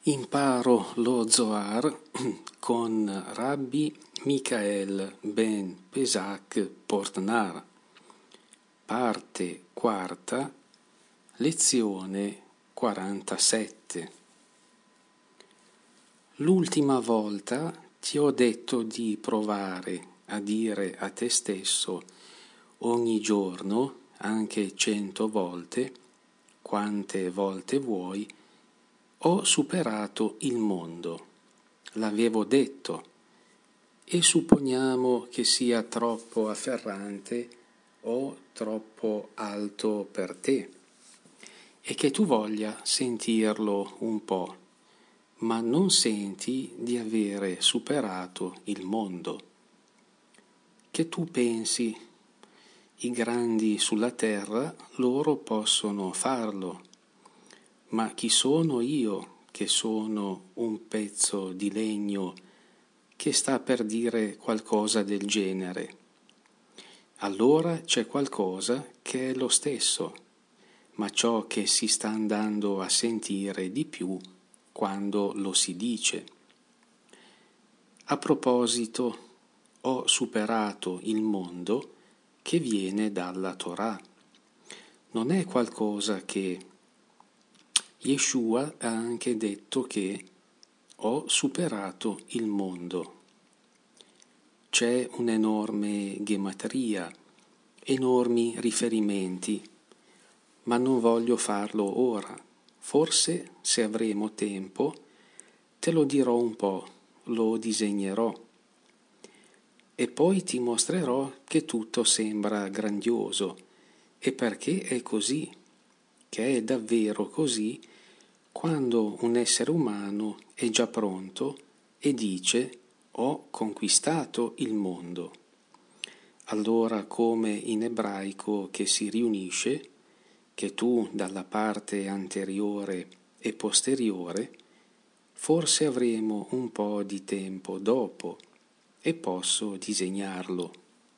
Imparo lo Zohar con Rabbi Michael ben Pesach Portnar, parte quarta, lezione 47. L'ultima volta ti ho detto di provare a dire a te stesso ogni giorno, anche 100 volte, quante volte vuoi, ho superato il mondo. L'avevo detto, e supponiamo che sia troppo afferrante o troppo alto per te e che tu voglia sentirlo un po', ma non senti di avere superato il mondo. Che tu pensi, i grandi sulla terra, loro possono farlo. Ma chi sono io, che sono un pezzo di legno, che sta per dire qualcosa del genere? Allora c'è qualcosa che è lo stesso, ma ciò che si sta andando a sentire di più quando lo si dice. A proposito, ho superato il mondo che viene dalla Torah. Non è qualcosa che Yeshua ha anche detto che ho superato il mondo. C'è un'enorme gematria, enormi riferimenti, ma non voglio farlo ora. Forse, se avremo tempo, te lo dirò un po', lo disegnerò. E poi ti mostrerò che tutto sembra grandioso, e perché è così, che è davvero così, quando un essere umano è già pronto e dice ho conquistato il mondo. Allora, come in ebraico che si riunisce, che tu dalla parte anteriore e posteriore, forse avremo un po' di tempo dopo e posso disegnarlo.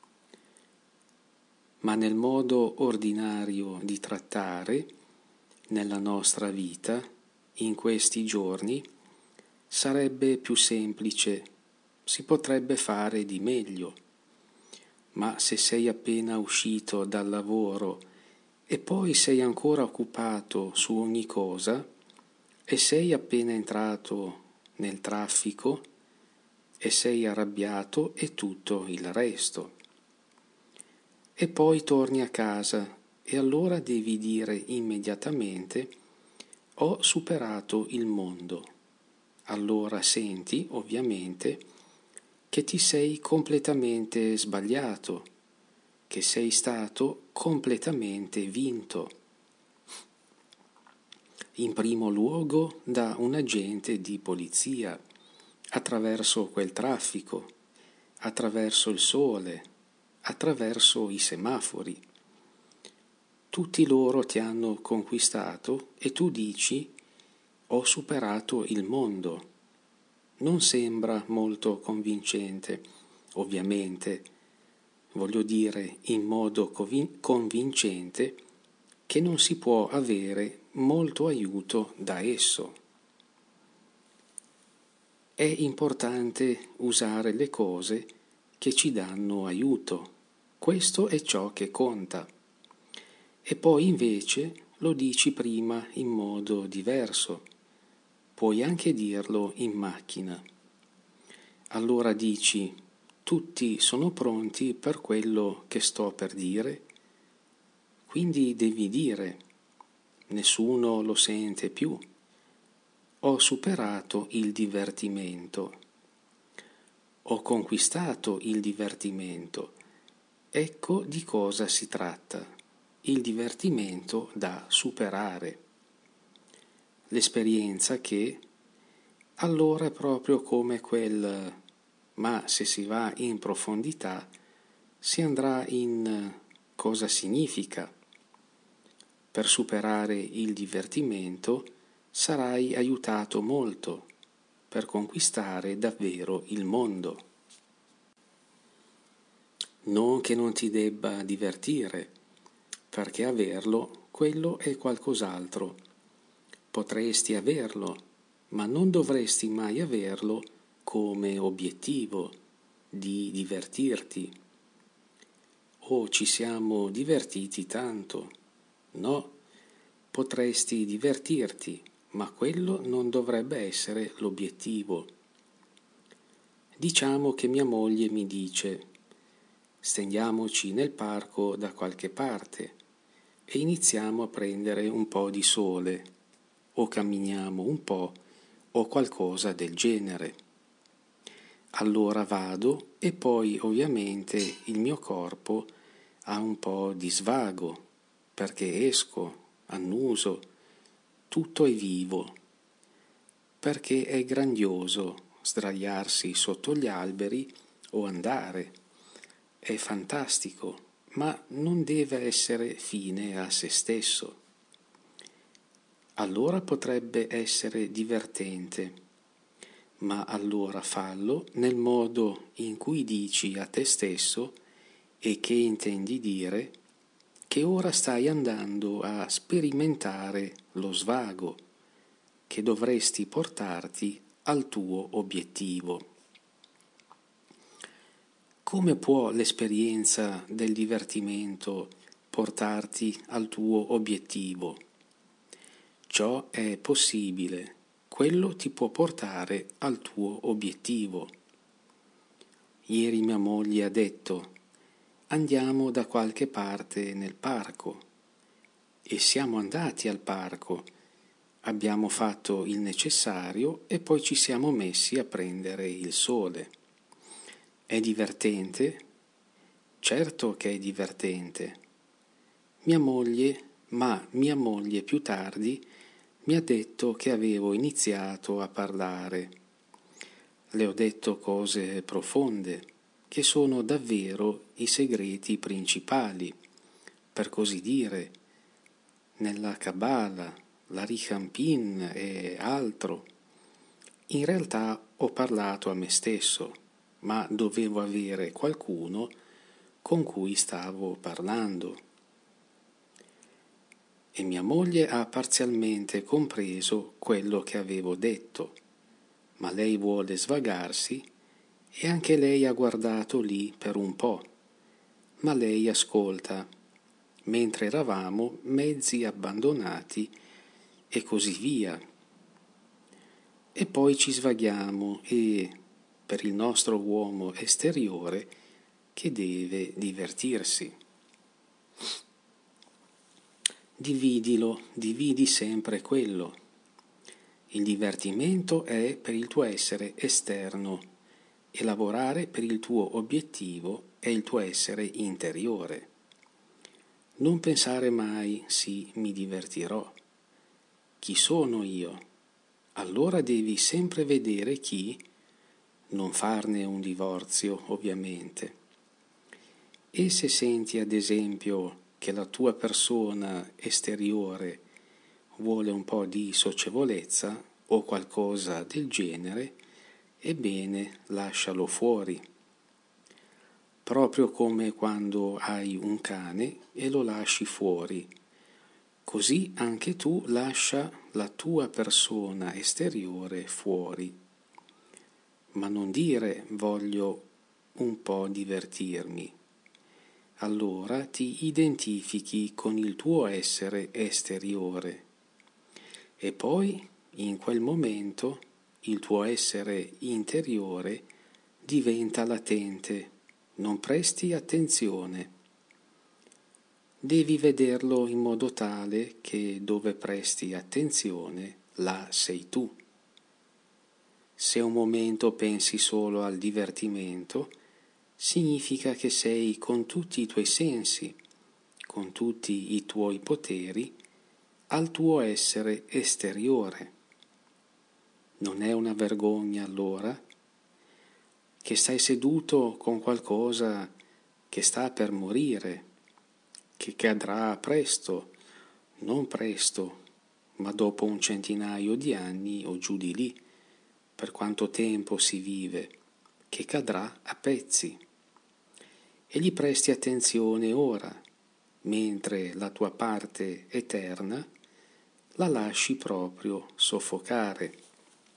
Ma nel modo ordinario di trattare, nella nostra vita, in questi giorni, sarebbe più semplice, si potrebbe fare di meglio. Ma se sei appena uscito dal lavoro e poi sei ancora occupato su ogni cosa e sei appena entrato nel traffico e sei arrabbiato e tutto il resto. E poi torni a casa e allora devi dire immediatamente ho superato il mondo. Allora senti, ovviamente, che ti sei completamente sbagliato, che sei stato completamente vinto. In primo luogo da un agente di polizia, attraverso quel traffico, attraverso il sole, attraverso i semafori. Tutti loro ti hanno conquistato e tu dici ho superato il mondo. Non sembra molto convincente, ovviamente, voglio dire in modo convincente che non si può avere molto aiuto da esso. È importante usare le cose che ci danno aiuto, questo è ciò che conta. E poi invece lo dici prima in modo diverso. Puoi anche dirlo in macchina. Allora dici, tutti sono pronti per quello che sto per dire? Quindi devi dire, nessuno lo sente più. Ho superato il divertimento. Ho conquistato il divertimento. Ecco di cosa si tratta. Il divertimento da superare. L'esperienza che allora è proprio come quel, ma se si va in profondità si andrà in cosa significa. Per superare il divertimento sarai aiutato molto per conquistare davvero il mondo. Non che non ti debba divertire, perché averlo, quello è qualcos'altro. Potresti averlo, ma non dovresti mai averlo come obiettivo di divertirti. Oh, ci siamo divertiti tanto. No, potresti divertirti, ma quello non dovrebbe essere l'obiettivo. Diciamo che mia moglie mi dice: stendiamoci nel parco da qualche parte e iniziamo a prendere un po' di sole, o camminiamo un po', o qualcosa del genere. Allora vado e poi ovviamente il mio corpo ha un po' di svago, perché esco, annuso, tutto è vivo, perché è grandioso sdraiarsi sotto gli alberi o andare. È fantastico, ma non deve essere fine a se stesso. Allora potrebbe essere divertente, ma allora fallo nel modo in cui dici a te stesso e che intendi dire che ora stai andando a sperimentare lo svago, che dovresti portarti al tuo obiettivo. Come può l'esperienza del divertimento portarti al tuo obiettivo? Ciò è possibile, quello ti può portare al tuo obiettivo. Ieri mia moglie ha detto: andiamo da qualche parte nel parco. E siamo andati al parco, abbiamo fatto il necessario e poi ci siamo messi a prendere il sole. È divertente? Certo che è divertente. Mia moglie più tardi mi ha detto che avevo iniziato a parlare. Le ho detto cose profonde, che sono davvero i segreti principali, per così dire, nella Kabbalah, l'Arichampin e altro. In realtà ho parlato a me stesso, ma dovevo avere qualcuno con cui stavo parlando. E mia moglie ha parzialmente compreso quello che avevo detto, ma lei vuole svagarsi e anche lei ha guardato lì per un po', ma lei ascolta, mentre eravamo mezzi abbandonati e così via. E poi ci svaghiamo e, per il nostro uomo esteriore, che deve divertirsi. Dividi sempre quello. Il divertimento è per il tuo essere esterno e lavorare per il tuo obiettivo è il tuo essere interiore. Non pensare mai: sì, mi divertirò. Chi sono io? Allora devi sempre vedere chi, non farne un divorzio, ovviamente. E se senti ad esempio che la tua persona esteriore vuole un po' di socievolezza o qualcosa del genere, ebbene lascialo fuori. Proprio come quando hai un cane e lo lasci fuori, così anche tu lascia la tua persona esteriore fuori. Ma non dire: voglio un po' divertirmi. Allora ti identifichi con il tuo essere esteriore e poi, in quel momento, il tuo essere interiore diventa latente, non presti attenzione. Devi vederlo in modo tale che dove presti attenzione, là sei tu. Se un momento pensi solo al divertimento, significa che sei con tutti i tuoi sensi, con tutti i tuoi poteri, al tuo essere esteriore. Non è una vergogna allora? Che stai seduto con qualcosa che sta per morire, che cadrà presto, non presto, ma dopo un centinaio di anni o giù di lì, per quanto tempo si vive, che cadrà a pezzi. E gli presti attenzione ora, mentre la tua parte eterna la lasci proprio soffocare.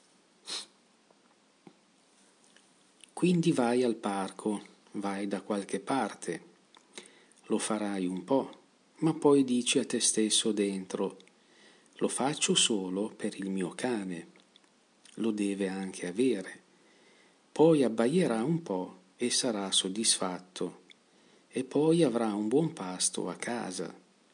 Quindi vai al parco, vai da qualche parte, lo farai un po', ma poi dici a te stesso dentro: lo faccio solo per il mio cane, lo deve anche avere. Poi abbaierà un po' e sarà soddisfatto, e poi avrà un buon pasto a casa.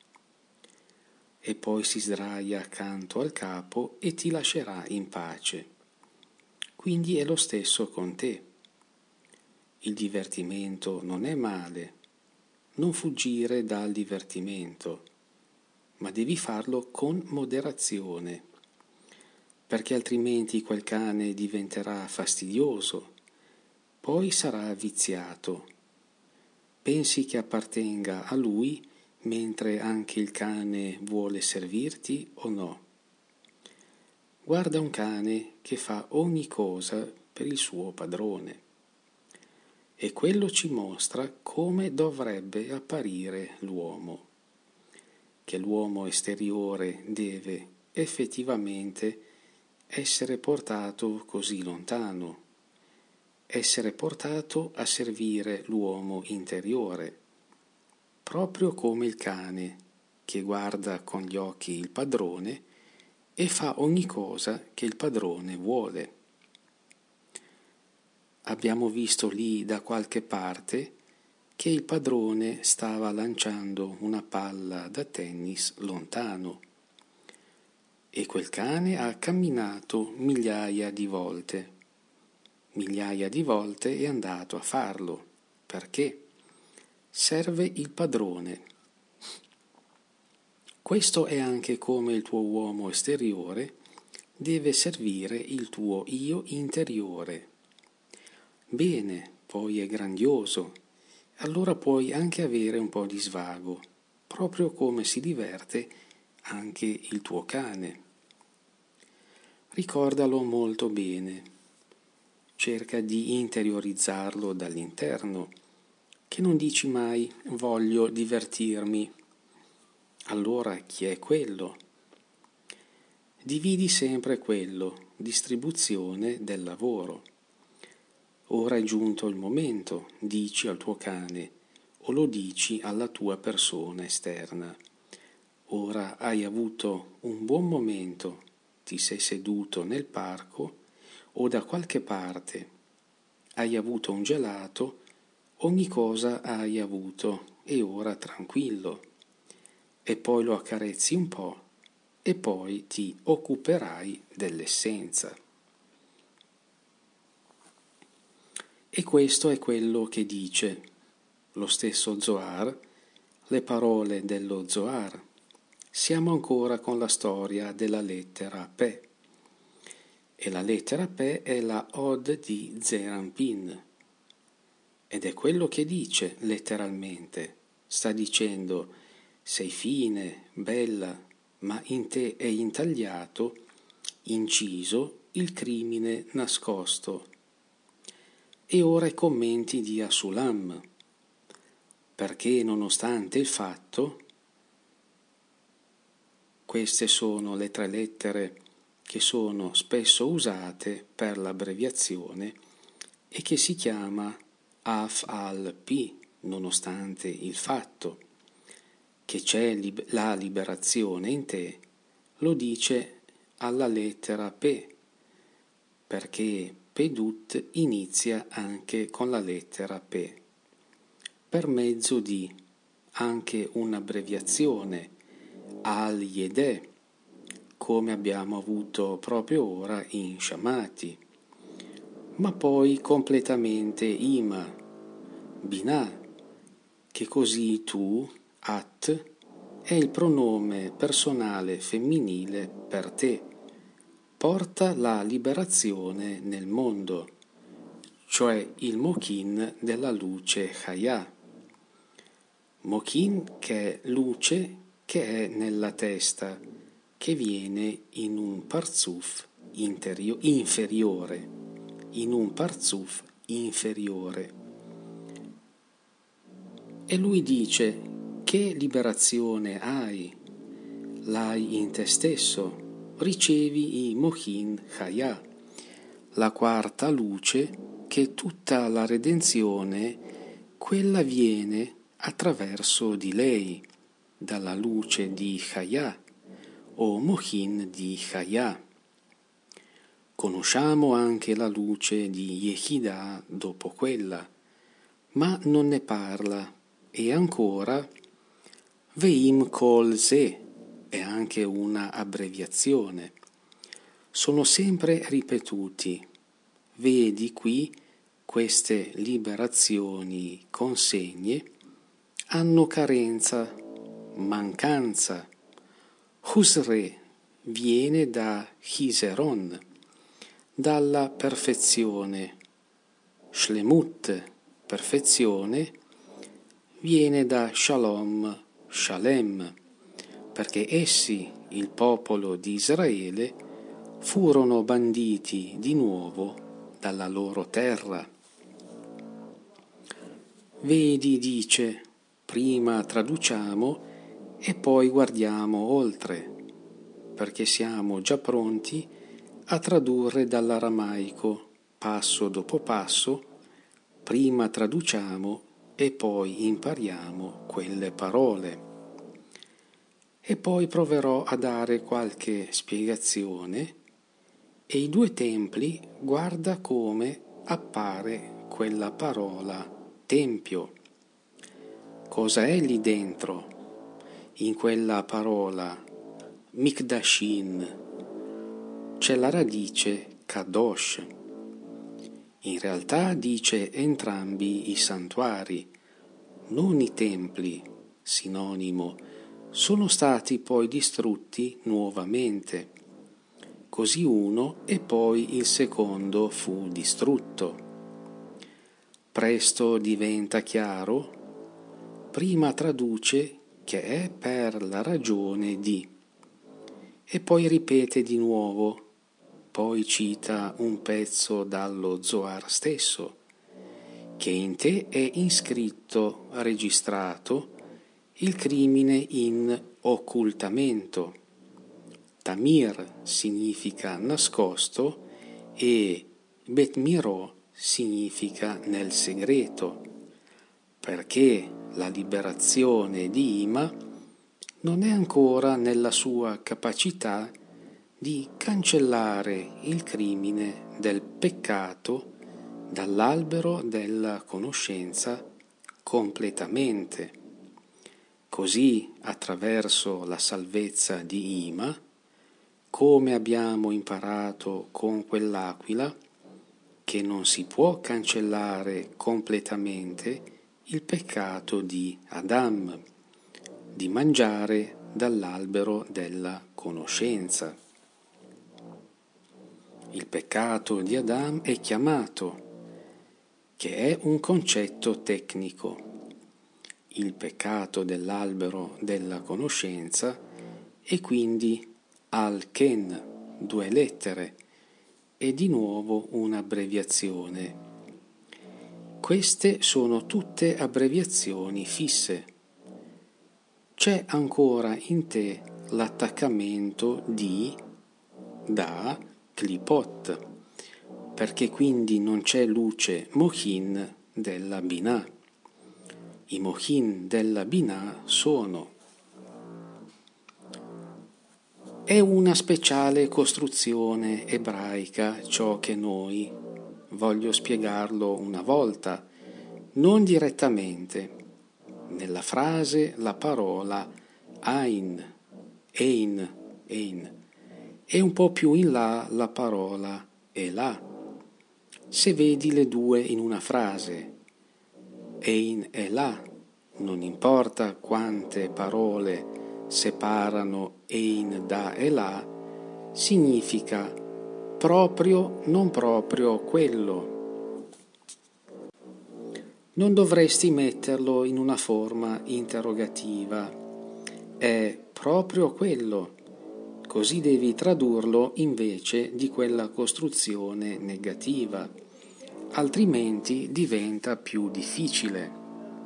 E poi si sdraia accanto al capo e ti lascerà in pace. Quindi è lo stesso con te. Il divertimento non è male, non fuggire dal divertimento, ma devi farlo con moderazione, perché altrimenti quel cane diventerà fastidioso, poi sarà viziato. Pensi che appartenga a lui mentre anche il cane vuole servirti o no? Guarda un cane che fa ogni cosa per il suo padrone. E quello ci mostra come dovrebbe apparire l'uomo, che l'uomo esteriore deve effettivamente essere portato così lontano, essere portato a servire l'uomo interiore, proprio come il cane che guarda con gli occhi il padrone e fa ogni cosa che il padrone vuole. Abbiamo visto lì da qualche parte che il padrone stava lanciando una palla da tennis lontano e quel cane ha camminato migliaia di volte è andato a farlo. Perché? Serve il padrone. Questo è anche come il tuo uomo esteriore deve servire il tuo io interiore. Bene, poi è grandioso, allora puoi anche avere un po' di svago, proprio come si diverte anche il tuo cane. Ricordalo molto bene, cerca di interiorizzarlo dall'interno, che non dici mai voglio divertirmi. Allora chi è quello? Dividi sempre quello, distribuzione del lavoro. Ora è giunto il momento, dici al tuo cane, o lo dici alla tua persona esterna. Ora hai avuto un buon momento, ti sei seduto nel parco o da qualche parte, hai avuto un gelato, ogni cosa hai avuto e ora tranquillo. E poi lo accarezzi un po' e poi ti occuperai dell'essenza. E questo è quello che dice lo stesso Zohar, le parole dello Zohar. Siamo ancora con la storia della lettera Pe. E la lettera Pe è la Od di Zeir Anpin. Ed è quello che dice letteralmente. Sta dicendo: sei fine, bella, ma in te è intagliato, inciso, il crimine nascosto. E ora i commenti di Asulam, perché nonostante il fatto, queste sono le 3 lettere che sono spesso usate per l'abbreviazione e che si chiama Af-al-Pi, nonostante il fatto che c'è la liberazione in te, lo dice alla lettera P, perché Pedut inizia anche con la lettera P, per mezzo di anche un'abbreviazione, Al-Yedeh, come abbiamo avuto proprio ora in Shamati, ma poi completamente Ima, Binah, che così tu, At, è il pronome personale femminile per te. Porta la liberazione nel mondo, cioè il Mokin della luce Chaya. Mokin che è luce che è nella testa, che viene in un parzuf inferiore, in un parzuf inferiore. E lui dice: che liberazione hai? L'hai in te stesso. Ricevi i Mohin Chaya, la quarta luce, che tutta la redenzione, quella viene attraverso di lei, dalla luce di Chaya o Mochin di Chaya. Conosciamo anche la luce di Yehidah dopo quella, ma non ne parla, e ancora Veim Kol Ze è anche una abbreviazione. Sono sempre ripetuti. Vedi qui queste liberazioni consegne hanno carenza, mancanza. Husre viene da Chiseron, dalla perfezione. Shlemut, perfezione, viene da Shalom, Shalem, perché essi, il popolo di Israele, furono banditi di nuovo dalla loro terra. Vedi, dice, prima traduciamo e poi guardiamo oltre, perché siamo già pronti a tradurre dall'aramaico passo dopo passo, prima traduciamo e poi impariamo quelle parole. E poi proverò a dare qualche spiegazione. E i due templi, guarda come appare quella parola tempio. Cosa è lì dentro? In quella parola Mikdashin c'è la radice Kadosh. In realtà dice entrambi i santuari, non i templi, sinonimo, sono stati poi distrutti nuovamente. Così uno e poi il secondo fu distrutto. Presto diventa chiaro, prima traduce che è per la ragione di, e poi ripete di nuovo, poi cita un pezzo dallo Zohar stesso, che in te è iscritto, registrato, il crimine in occultamento. Tamir significa nascosto e Bet Miro significa nel segreto, perché la liberazione di Ima non è ancora nella sua capacità di cancellare il crimine del peccato dall'albero della conoscenza completamente. Così, attraverso la salvezza di Ima, come abbiamo imparato con quell'aquila, che non si può cancellare completamente il peccato di Adam, di mangiare dall'albero della conoscenza. Il peccato di Adam è chiamato, che è un concetto tecnico. Il peccato dell'albero della conoscenza e quindi Al-Ken, 2 lettere, e di nuovo un'abbreviazione. Queste sono tutte abbreviazioni fisse. C'è ancora in te l'attaccamento di, da, Klipot, perché quindi non c'è luce Mochin della Binah. I Mochin della Binah sono: è una speciale costruzione ebraica ciò che noi, voglio spiegarlo una volta, non direttamente. Nella frase la parola Ein, e un po' più in là la parola Elah. Se vedi le due in una frase, Ein Elah, non importa quante parole separano Ein da Elah, significa proprio, non proprio quello. Non dovresti metterlo in una forma interrogativa. È proprio quello. Così devi tradurlo invece di quella costruzione negativa, altrimenti diventa più difficile.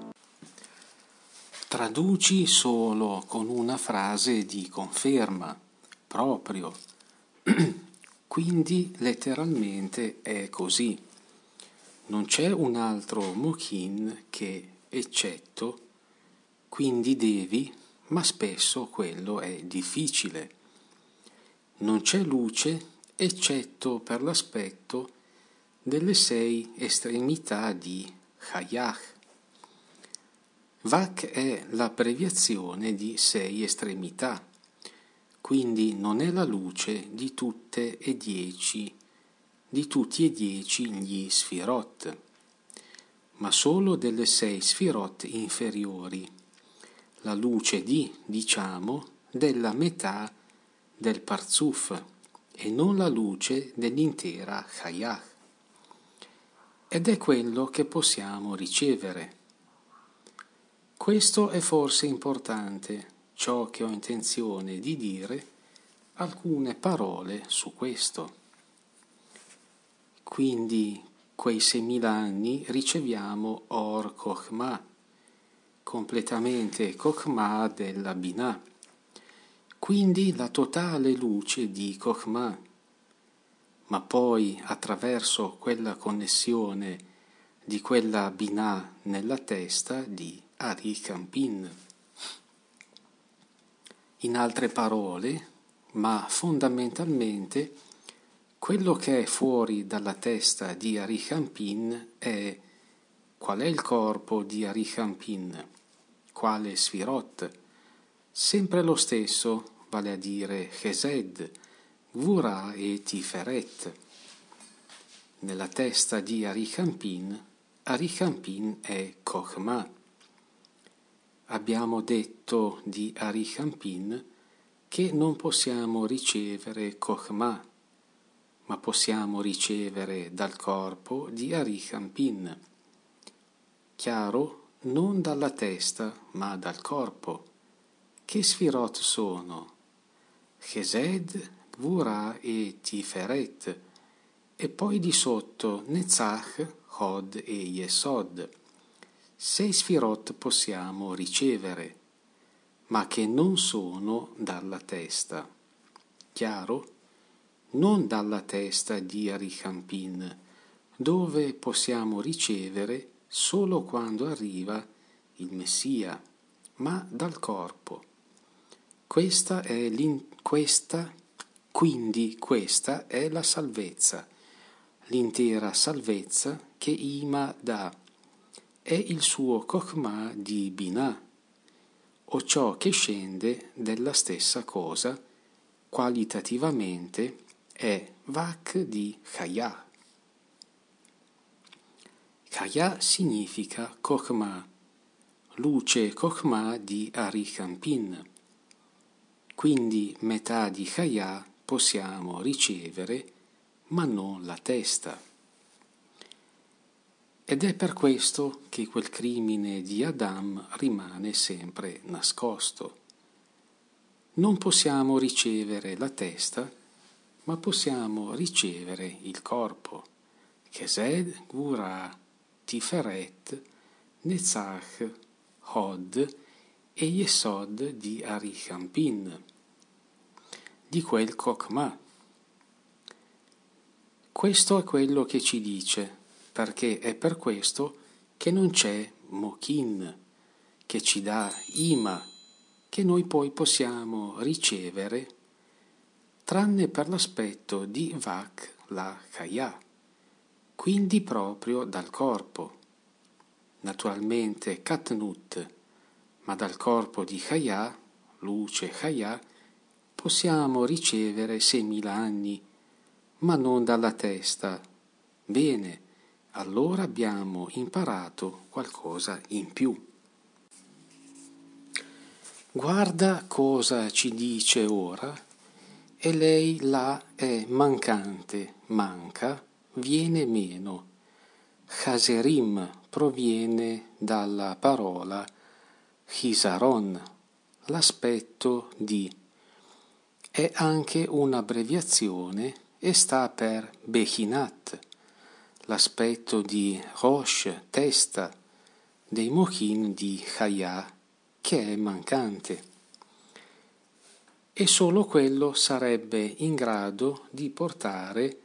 Traduci solo con una frase di conferma, proprio. quindi letteralmente è così. Non c'è un altro mokin che eccetto, quindi devi, ma spesso quello è difficile. Non c'è luce eccetto per l'aspetto delle 6 estremità di Hayah. Vak è l'abbreviazione di 6 estremità, quindi non è la luce di tutti e 10 gli sfirot, ma solo delle 6 sfirot inferiori, la luce della metà del Parzuf e non la luce dell'intera Hayah. Ed è quello che possiamo ricevere. Questo è forse importante, ciò che ho intenzione di dire, alcune parole su questo. Quindi, quei 6.000 anni riceviamo Or Chokhmah, completamente Chokhmah della Binah, quindi la totale luce di Chokhmah, ma poi attraverso quella connessione di quella Binah nella testa di Arikampin. In altre parole, ma fondamentalmente, quello che è fuori dalla testa di Arikampin è qual è il corpo di Arikampin, quale Sfirot, sempre lo stesso, vale a dire Chesed, Gvura e Tiferet. Nella testa di Arikampin è Chokhmah. Abbiamo detto di Arikampin che non possiamo ricevere Chokhmah, ma possiamo ricevere dal corpo di Arikampin. Chiaro? Non dalla testa, ma dal corpo. Che Sfirot sono? Chesed, Gvura e Tiferet, e poi di sotto Netzach, Hod e Yesod. 6 Sfirot possiamo ricevere, ma che non sono dalla testa. Chiaro? Non dalla testa di Arikampin, dove possiamo ricevere solo quando arriva il Messia, ma dal corpo. Questa è la salvezza, l'intera salvezza che Ima dà. È il suo Chokhmah di Binah, o ciò che scende della stessa cosa, qualitativamente è Vak di Hayah. Hayah significa Chokhmah, luce Chokhmah di Arikampin. Quindi metà di Hayah possiamo ricevere, ma non la testa. Ed è per questo che quel crimine di Adam rimane sempre nascosto. Non possiamo ricevere la testa, ma possiamo ricevere il corpo. Chesed, Gvura, Tiferet, Netzach, Hod e Yesod di Arikampin, di quel Chokhmah. Questo è quello che ci dice, perché è per questo che non c'è Mokin, che ci dà Ima, che noi poi possiamo ricevere, tranne per l'aspetto di Vak la Hayah, quindi proprio dal corpo. Naturalmente Katnut, ma dal corpo di Hayah, luce Hayah, possiamo ricevere 6.000 anni, ma non dalla testa. Bene, allora abbiamo imparato qualcosa in più. Guarda cosa ci dice ora, e lei là è mancante, manca, viene meno. Chaserim proviene dalla parola Chisaron, l'aspetto di. È anche un'abbreviazione e sta per Bechinat, l'aspetto di Rosh, testa, dei Mochin di Hayah, che è mancante. e solo quello sarebbe in grado di portare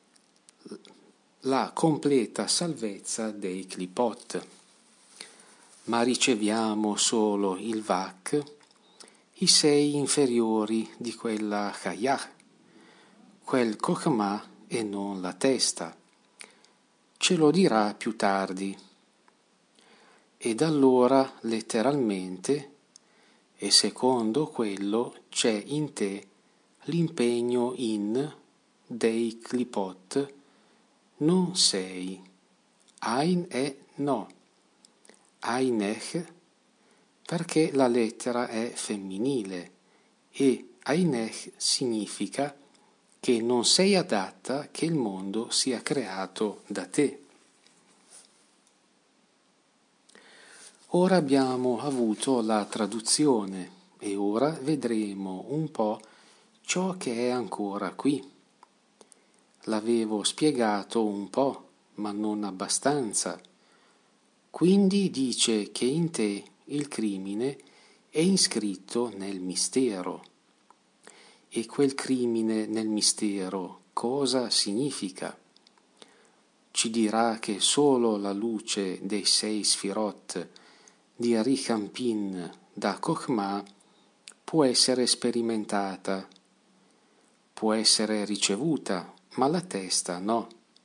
la completa salvezza dei Klipot. Ma riceviamo solo il Vak, i 6 inferiori di quella Chayah, quel Chokhmah e non la testa. Ce lo dirà più tardi. Ed allora, letteralmente, e secondo quello c'è in te l'impegno in dei Klipot, non sei. Ein è no. Einech, perché la lettera è femminile e Einech significa che non sei adatta che il mondo sia creato da te. Ora abbiamo avuto la traduzione e ora vedremo un po' ciò che è ancora qui. L'avevo spiegato un po', ma non abbastanza. Quindi dice che in te il crimine è iscritto nel mistero. E quel crimine nel mistero cosa significa? Ci dirà che solo la luce dei 6 Sfirot di Arichampin da Chokhmah può essere sperimentata, può essere ricevuta, ma la testa no.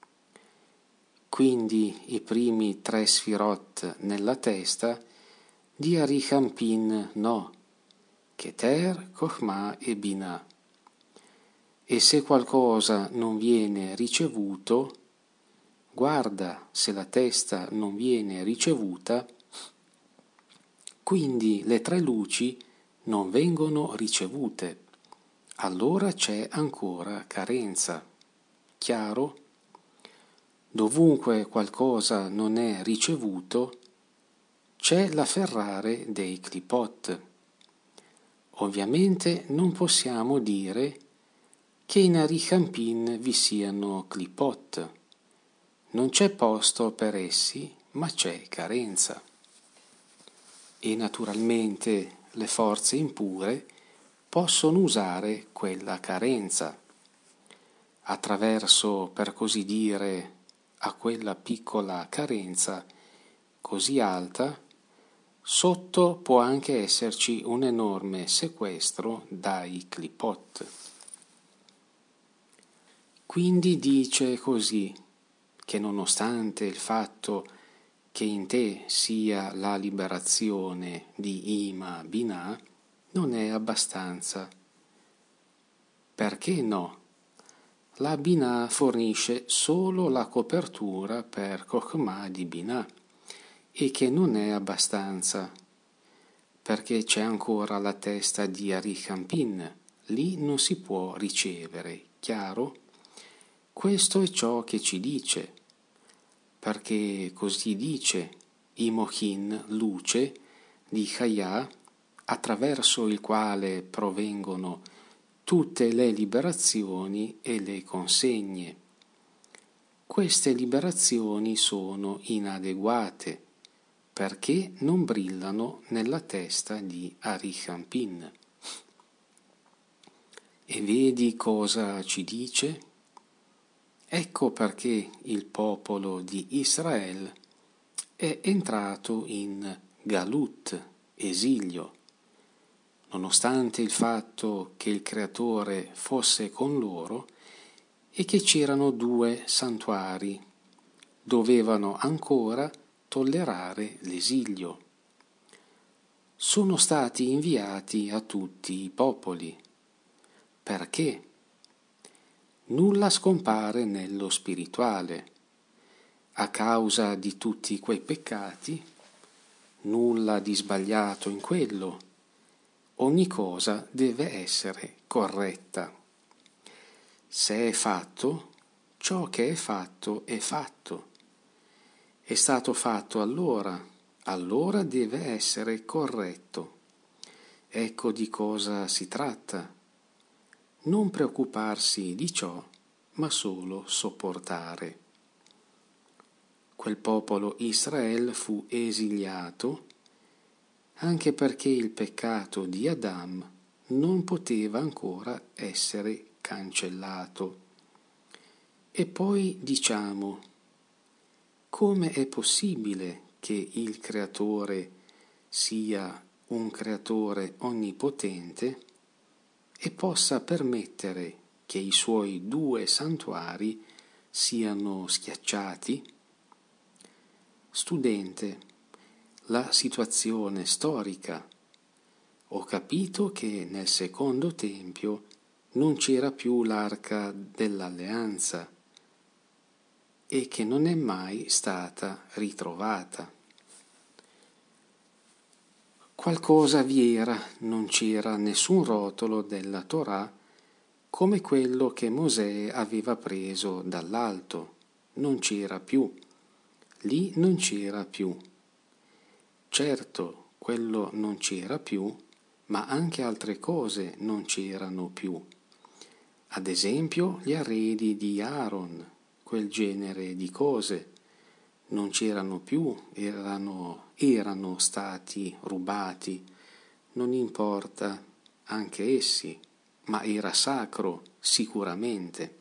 Quindi i primi 3 Sfirot nella testa di Arichampin no, Keter, Chokhmah e Binah. E se qualcosa non viene ricevuto, guarda se la testa non viene ricevuta, quindi le 3 luci non vengono ricevute, allora c'è ancora carenza. Chiaro? Dovunque qualcosa non è ricevuto, c'è l'afferrare dei Klipot. Ovviamente non possiamo dire che in Arichampin vi siano Klipot. Non c'è posto per essi, ma c'è carenza. E naturalmente le forze impure possono usare quella carenza attraverso, per così dire, a quella piccola carenza così alta, sotto può anche esserci un enorme sequestro dai Klipot. Quindi dice così, che nonostante il fatto che in te sia la liberazione di Ima Binah, non è abbastanza. Perché no? La Binah fornisce solo la copertura per Chokhmah di Binah, e che non è abbastanza, perché c'è ancora la testa di Arichampin, lì non si può ricevere, chiaro? Questo è ciò che ci dice, perché così dice Imochin, luce di Chayah, attraverso il quale provengono tutte le liberazioni e le consegne. Queste liberazioni sono inadeguate, perché non brillano nella testa di Arichampin. E vedi cosa ci dice? Ecco perché il popolo di Israele è entrato in Galut, esilio, nonostante il fatto che il Creatore fosse con loro e che c'erano 2 santuari, dovevano ancora tollerare l'esilio. Sono stati inviati a tutti i popoli. Perché? Nulla scompare nello spirituale. A causa di tutti quei peccati, nulla di sbagliato in quello. Ogni cosa deve essere corretta. Se è fatto, ciò che è fatto è fatto. È stato fatto allora deve essere corretto. Ecco di cosa si tratta. Non preoccuparsi di ciò, ma solo sopportare. Quel popolo Israele fu esiliato anche perché il peccato di Adam non poteva ancora essere cancellato. E poi diciamo, come è possibile che il creatore sia un creatore onnipotente e possa permettere che i suoi 2 santuari siano schiacciati? Studente, la situazione storica. Ho capito che nel secondo tempio non c'era più l'arca dell'alleanza e che non è mai stata ritrovata. Qualcosa vi era, non c'era nessun rotolo della Torah come quello che Mosè aveva preso dall'alto, non c'era più, lì non c'era più. Certo, quello non c'era più, ma anche altre cose non c'erano più. Ad esempio gli arredi di Aaron, quel genere di cose, non c'erano più, erano stati rubati, non importa, anche essi, ma era sacro, sicuramente.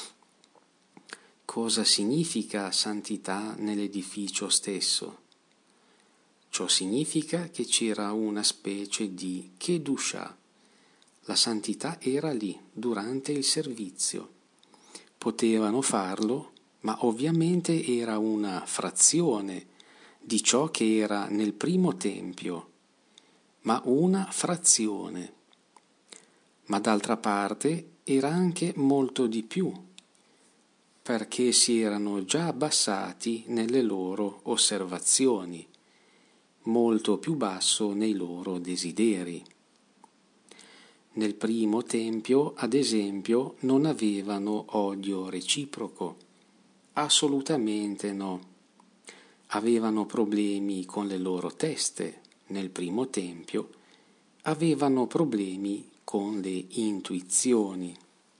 Cosa significa santità nell'edificio stesso? Ciò significa che c'era una specie di Kedushah. La santità era lì, durante il servizio. Potevano farlo, ma ovviamente era una frazione di ciò che era nel primo tempio, ma una frazione. Ma d'altra parte era anche molto di più, perché si erano già abbassati nelle loro osservazioni, molto più basso nei loro desideri. Nel primo tempio, ad esempio, non avevano odio reciproco, assolutamente no. Avevano problemi con le loro teste, nel primo tempio, avevano problemi con le intuizioni.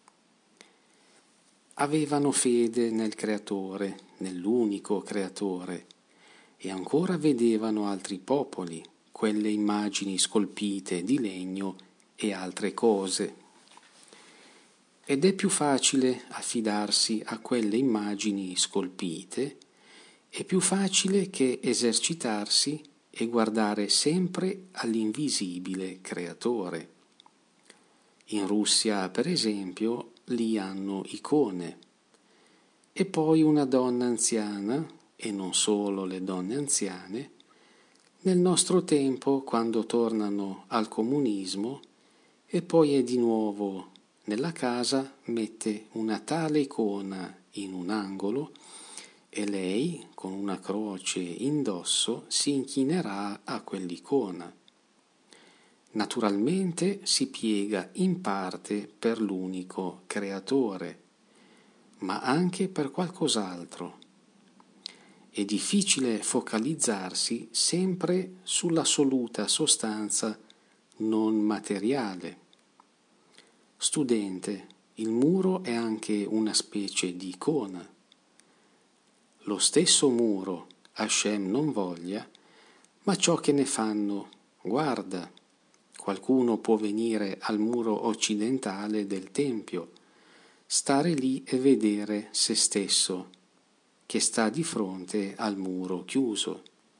Avevano fede nel Creatore, nell'unico Creatore, e ancora vedevano altri popoli, quelle immagini scolpite di legno e altre cose. Ed è più facile affidarsi a quelle immagini scolpite, è più facile che esercitarsi e guardare sempre all'invisibile Creatore. In Russia, per esempio, lì hanno icone. E poi una donna anziana, e non solo le donne anziane, nel nostro tempo, quando tornano al comunismo, e poi è di nuovo nella casa, mette una tale icona in un angolo e lei, con una croce indosso, si inchinerà a quell'icona. Naturalmente si piega in parte per l'unico Creatore, ma anche per qualcos'altro. È difficile focalizzarsi sempre sull'assoluta sostanza non materiale. Studente, il muro è anche una specie di icona. Lo stesso muro, Hashem non voglia, ma ciò che ne fanno, guarda, qualcuno può venire al muro occidentale del Tempio, stare lì e vedere se stesso, che sta di fronte al muro chiuso.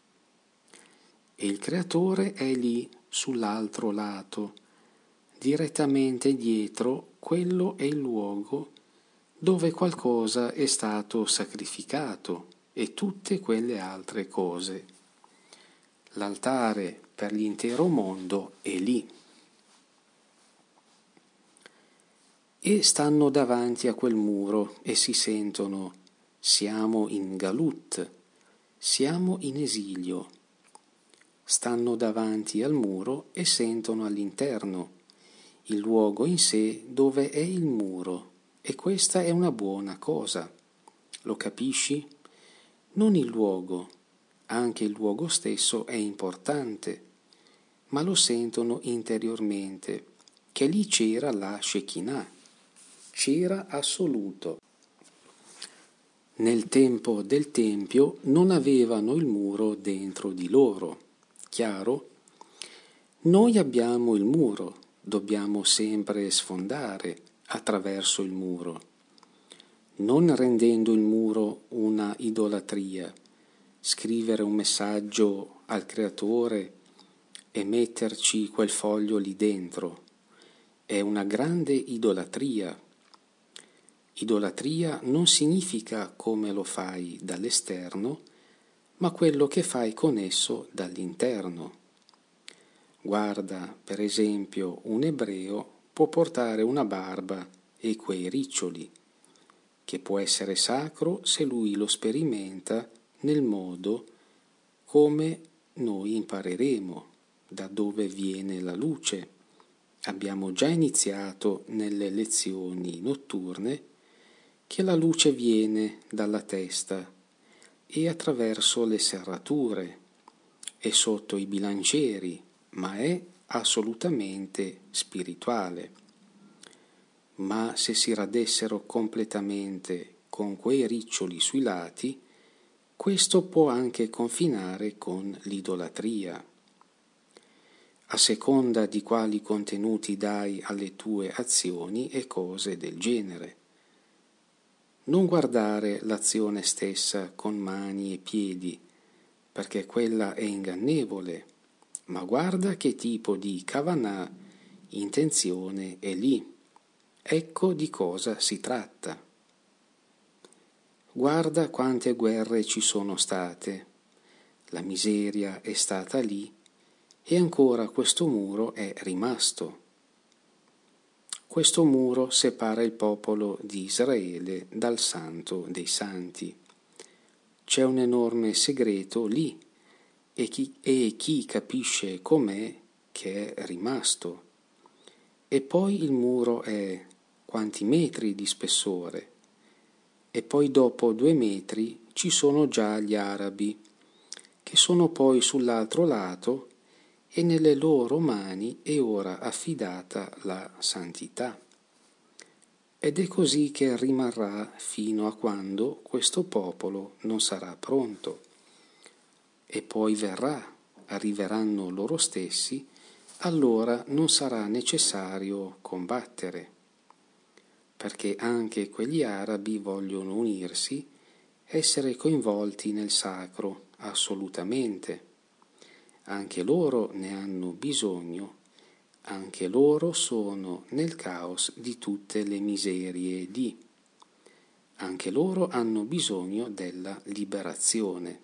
E il Creatore è lì sull'altro lato, direttamente dietro quello è il luogo dove qualcosa è stato sacrificato e tutte quelle altre cose. L'altare per l'intero mondo è lì. E stanno davanti a quel muro e si sentono: siamo in Galut, siamo in esilio. Stanno davanti al muro e sentono all'interno il luogo in sé dove è il muro, e questa è una buona cosa. Lo capisci? Non il luogo, anche il luogo stesso è importante, ma lo sentono interiormente, che lì c'era la Shekinah, c'era assoluto. Nel tempo del Tempio non avevano il muro dentro di loro, chiaro? Noi abbiamo il muro, dobbiamo sempre sfondare attraverso il muro, non rendendo il muro una idolatria, scrivere un messaggio al Creatore e metterci quel foglio lì dentro. È una grande idolatria. Idolatria non significa come lo fai dall'esterno, ma quello che fai con esso dall'interno. Guarda, per esempio, un ebreo può portare una barba e quei riccioli, che può essere sacro se lui lo sperimenta nel modo come noi impareremo, da dove viene la luce. Abbiamo già iniziato nelle lezioni notturne che la luce viene dalla testa e attraverso le serrature e sotto i bilancieri, ma è assolutamente spirituale. Ma se si radessero completamente con quei riccioli sui lati, questo può anche confinare con l'idolatria. A seconda di quali contenuti dai alle tue azioni e cose del genere. Non guardare l'azione stessa con mani e piedi, perché quella è ingannevole, ma guarda che tipo di kavanah, intenzione è lì. Ecco di cosa si tratta. Guarda quante guerre ci sono state, la miseria è stata lì e ancora questo muro è rimasto. Questo muro separa il popolo di Israele dal Santo dei Santi. C'è un enorme segreto lì e chi capisce com'è che è rimasto. E poi il muro è quanti metri di spessore? E poi dopo 2 metri ci sono già gli arabi, che sono poi sull'altro lato e nelle loro mani è ora affidata la santità. Ed è così che rimarrà fino a quando questo popolo non sarà pronto. E poi arriveranno loro stessi, allora non sarà necessario combattere, perché anche quegli arabi vogliono unirsi, essere coinvolti nel sacro, assolutamente. Anche loro ne hanno bisogno, anche loro sono nel caos di tutte le miserie di. Anche loro hanno bisogno della liberazione.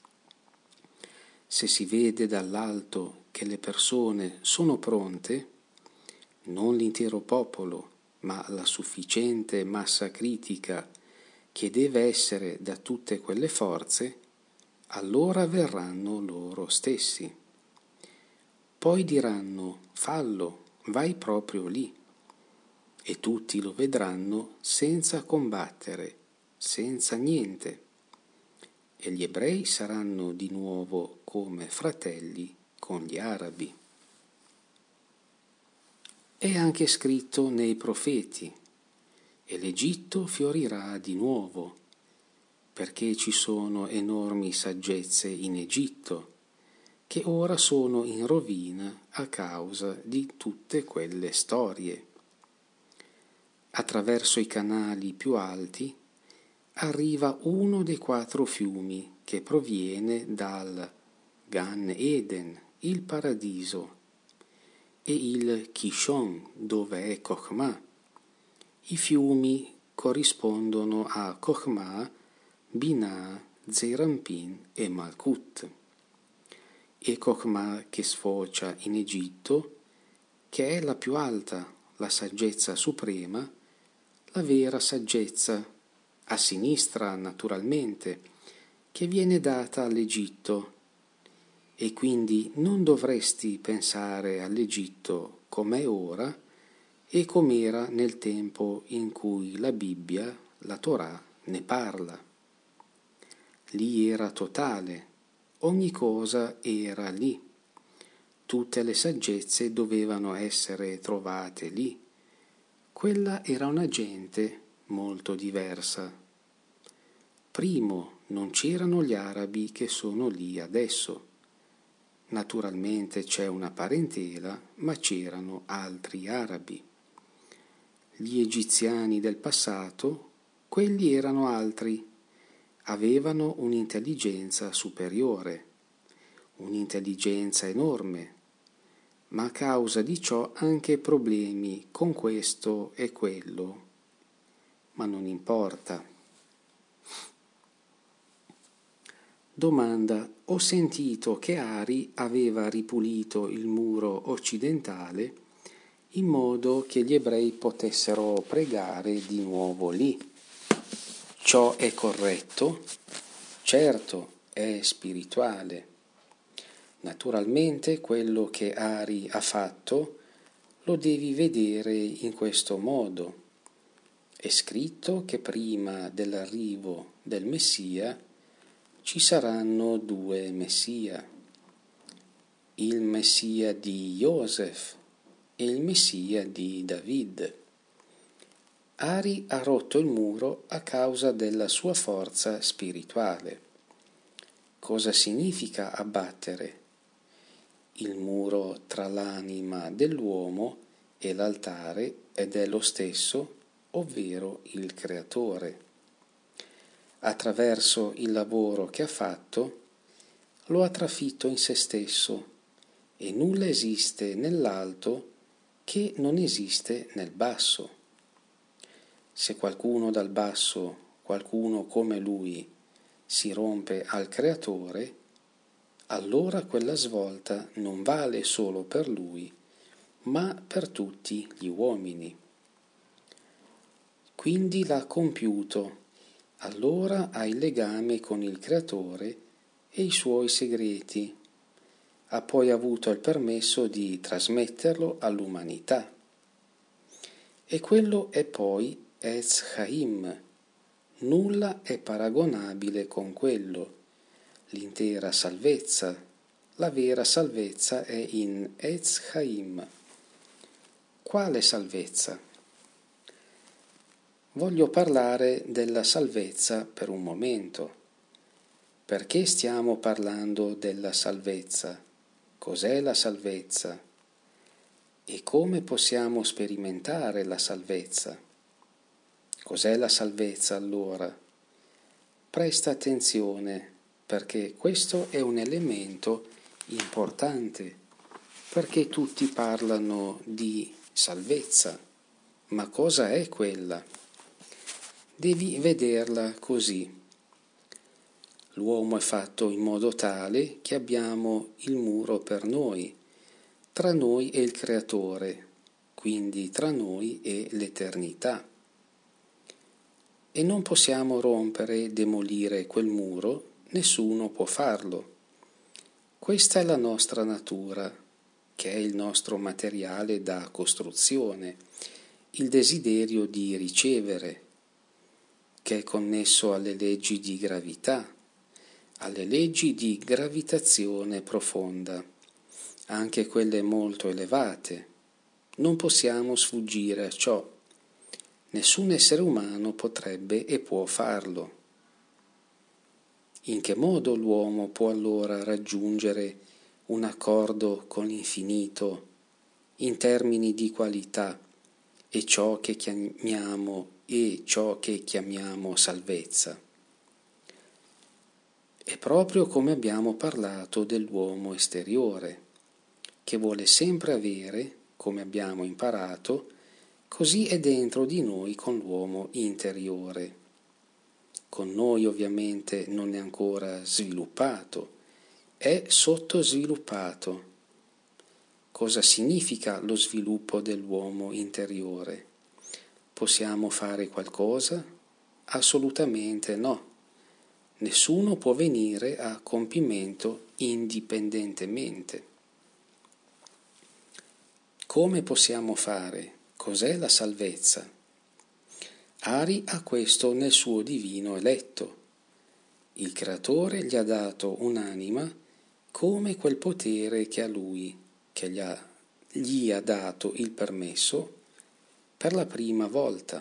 Se si vede dall'alto che le persone sono pronte, non l'intero popolo, ma la sufficiente massa critica che deve essere da tutte quelle forze, allora verranno loro stessi. Poi diranno, fallo, vai proprio lì. E tutti lo vedranno senza combattere, senza niente. E gli ebrei saranno di nuovo come fratelli con gli arabi. È anche scritto nei profeti, e l'Egitto fiorirà di nuovo, perché ci sono enormi saggezze in Egitto, che ora sono in rovina a causa di tutte quelle storie. Attraverso i canali più alti arriva uno dei 4 fiumi che proviene dal Gan Eden, il paradiso, e il Kishon, dove è Chokhmah. I fiumi corrispondono a Chokhmah, Binah, Zeirampin e Malkut. E Chokhmah che sfocia in Egitto, che è la più alta, la saggezza suprema, la vera saggezza, a sinistra naturalmente, che viene data all'Egitto. E quindi non dovresti pensare all'Egitto com'è ora e com'era nel tempo in cui la Bibbia, la Torah, ne parla. Lì era totale, ogni cosa era lì, tutte le saggezze dovevano essere trovate lì. Quella era una gente molto diversa. Primo, non c'erano gli arabi che sono lì adesso. Naturalmente c'è una parentela, ma c'erano altri arabi. Gli egiziani del passato, quelli erano altri, avevano un'intelligenza superiore, un'intelligenza enorme, ma a causa di ciò anche problemi con questo e quello. Ma non importa. Domanda: ho sentito che Ari aveva ripulito il muro occidentale in modo che gli ebrei potessero pregare di nuovo lì. Ciò è corretto? Certo, è spirituale. Naturalmente quello che Ari ha fatto lo devi vedere in questo modo. È scritto che prima dell'arrivo del Messia ci saranno due Messia, il Messia di Joseph e il Messia di David. Ari ha rotto il muro a causa della sua forza spirituale. Cosa significa abbattere? Il muro tra l'anima dell'uomo e l'altare ed è lo stesso, ovvero il Creatore. Attraverso il lavoro che ha fatto, lo ha trafitto in se stesso e nulla esiste nell'alto che non esiste nel basso. Se qualcuno dal basso, qualcuno come lui, si rompe al Creatore, allora quella svolta non vale solo per lui, ma per tutti gli uomini. Quindi l'ha compiuto. Allora ha il legame con il Creatore e i suoi segreti. Ha poi avuto il permesso di trasmetterlo all'umanità. E quello è poi Etz Chaim. Nulla è paragonabile con quello. L'intera salvezza, la vera salvezza è in Etz Chaim. Quale salvezza? Voglio parlare della salvezza per un momento. Perché stiamo parlando della salvezza? Cos'è la salvezza? E come possiamo sperimentare la salvezza? Cos'è la salvezza allora? Presta attenzione, perché questo è un elemento importante, perché tutti parlano di salvezza, ma cosa è quella? Devi vederla così. L'uomo è fatto in modo tale che abbiamo il muro per noi, tra noi e il Creatore, quindi tra noi e l'eternità. E non possiamo rompere e demolire quel muro, nessuno può farlo. Questa è la nostra natura, che è il nostro materiale da costruzione, il desiderio di ricevere, che è connesso alle leggi di gravità, alle leggi di gravitazione profonda, anche quelle molto elevate. Non possiamo sfuggire a ciò. Nessun essere umano potrebbe e può farlo. In che modo l'uomo può allora raggiungere un accordo con l'infinito in termini di qualità e ciò che chiamiamo salvezza? È proprio come abbiamo parlato dell'uomo esteriore, che vuole sempre avere, come abbiamo imparato, così è dentro di noi con l'uomo interiore. Con noi ovviamente non è ancora sviluppato, è sottosviluppato. Cosa significa lo sviluppo dell'uomo interiore? Possiamo fare qualcosa? Assolutamente no. Nessuno può venire a compimento indipendentemente. Come possiamo fare? Cos'è la salvezza? Ari ha questo nel suo divino eletto. Il Creatore gli ha dato un'anima come quel potere che ha lui, che gli ha dato il permesso per la prima volta.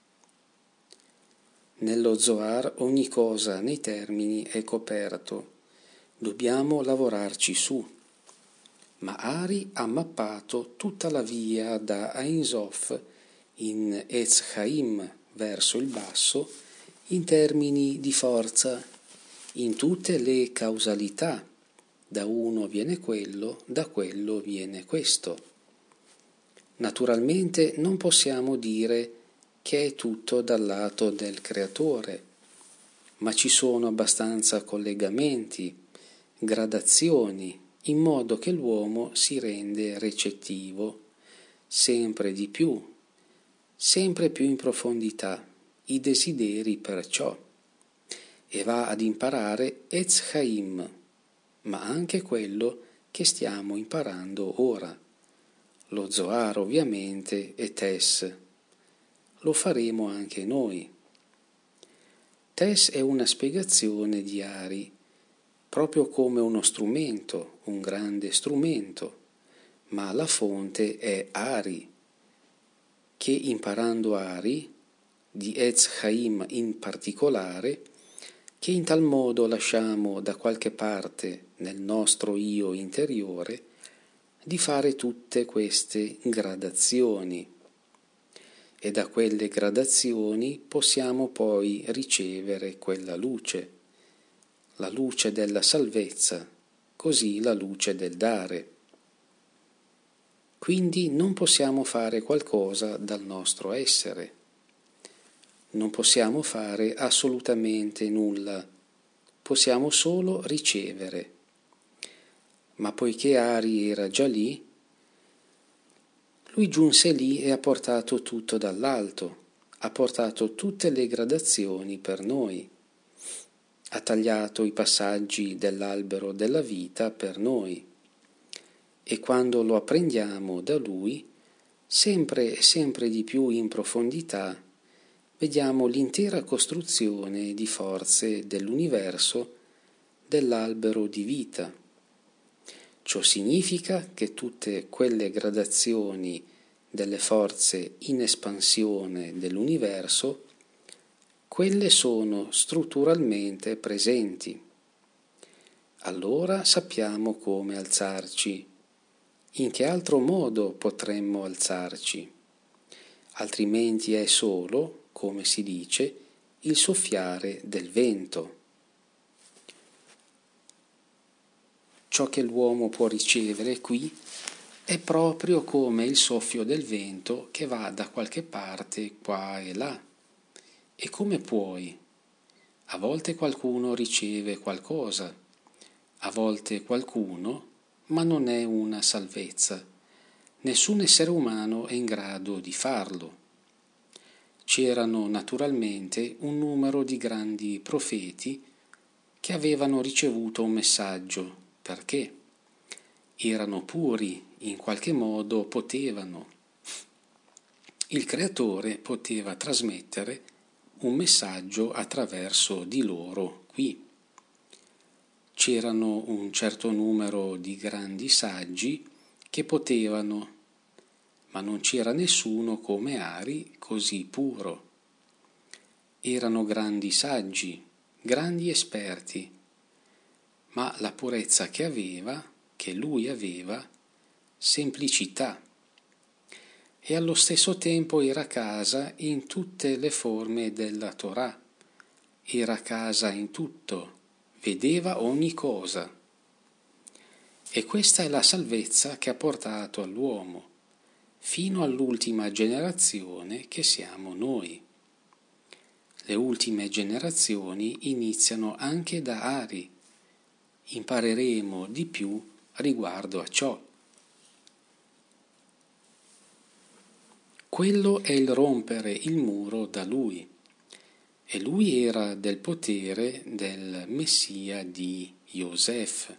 Nello Zohar ogni cosa nei termini è coperto. Dobbiamo lavorarci su. ma Ari ha mappato tutta la via da Ein Sof in Etz Chaim verso il basso in termini di forza, in tutte le causalità. Da uno viene quello, da quello viene questo. Naturalmente non possiamo dire che è tutto dal lato del creatore, ma ci sono abbastanza collegamenti, gradazioni, in modo che l'uomo si rende recettivo sempre di più, sempre più in profondità, i desideri perciò, e va ad imparare Etz Chaim, ma anche quello che stiamo imparando ora, lo Zohar ovviamente e Tes. Lo faremo anche noi. Tes è una spiegazione di Ari, proprio come uno strumento, un grande strumento, ma la fonte è Ari, che imparando Ari, di Etz Chaim in particolare, che in tal modo lasciamo da qualche parte nel nostro io interiore, di fare tutte queste gradazioni. E da quelle gradazioni possiamo poi ricevere quella luce, la luce della salvezza, così la luce del dare. Quindi non possiamo fare qualcosa dal nostro essere, non possiamo fare assolutamente nulla, possiamo solo ricevere. Ma poiché Ari era già lì, lui giunse lì e ha portato tutto dall'alto, ha portato tutte le gradazioni per noi, ha tagliato i passaggi dell'albero della vita per noi, e quando lo apprendiamo da lui, sempre e sempre di più in profondità, vediamo l'intera costruzione di forze dell'universo, dell'albero di vita. Ciò significa che tutte quelle gradazioni delle forze in espansione dell'universo, quelle sono strutturalmente presenti. Allora sappiamo come alzarci. In che altro modo potremmo alzarci? Altrimenti è solo, come si dice, il soffiare del vento. Ciò che l'uomo può ricevere qui è proprio come il soffio del vento che va da qualche parte qua e là. E come puoi? A volte qualcuno riceve qualcosa, a volte qualcuno, ma non è una salvezza. Nessun essere umano è in grado di farlo. C'erano naturalmente un numero di grandi profeti che avevano ricevuto un messaggio, perché erano puri, in qualche modo potevano. Il creatore poteva trasmettere un messaggio attraverso di loro qui. C'erano un certo numero di grandi saggi che potevano, ma non c'era nessuno come Ari così puro. Erano grandi saggi, grandi esperti, ma la purezza che lui aveva, semplicità, e allo stesso tempo era casa in tutte le forme della Torah, era casa in tutto, vedeva ogni cosa. E questa è la salvezza che ha portato all'uomo, fino all'ultima generazione che siamo noi. Le ultime generazioni iniziano anche da Ari. Impareremo di più riguardo a ciò. Quello è il rompere il muro da lui, e lui era del potere del Messia di Yosef,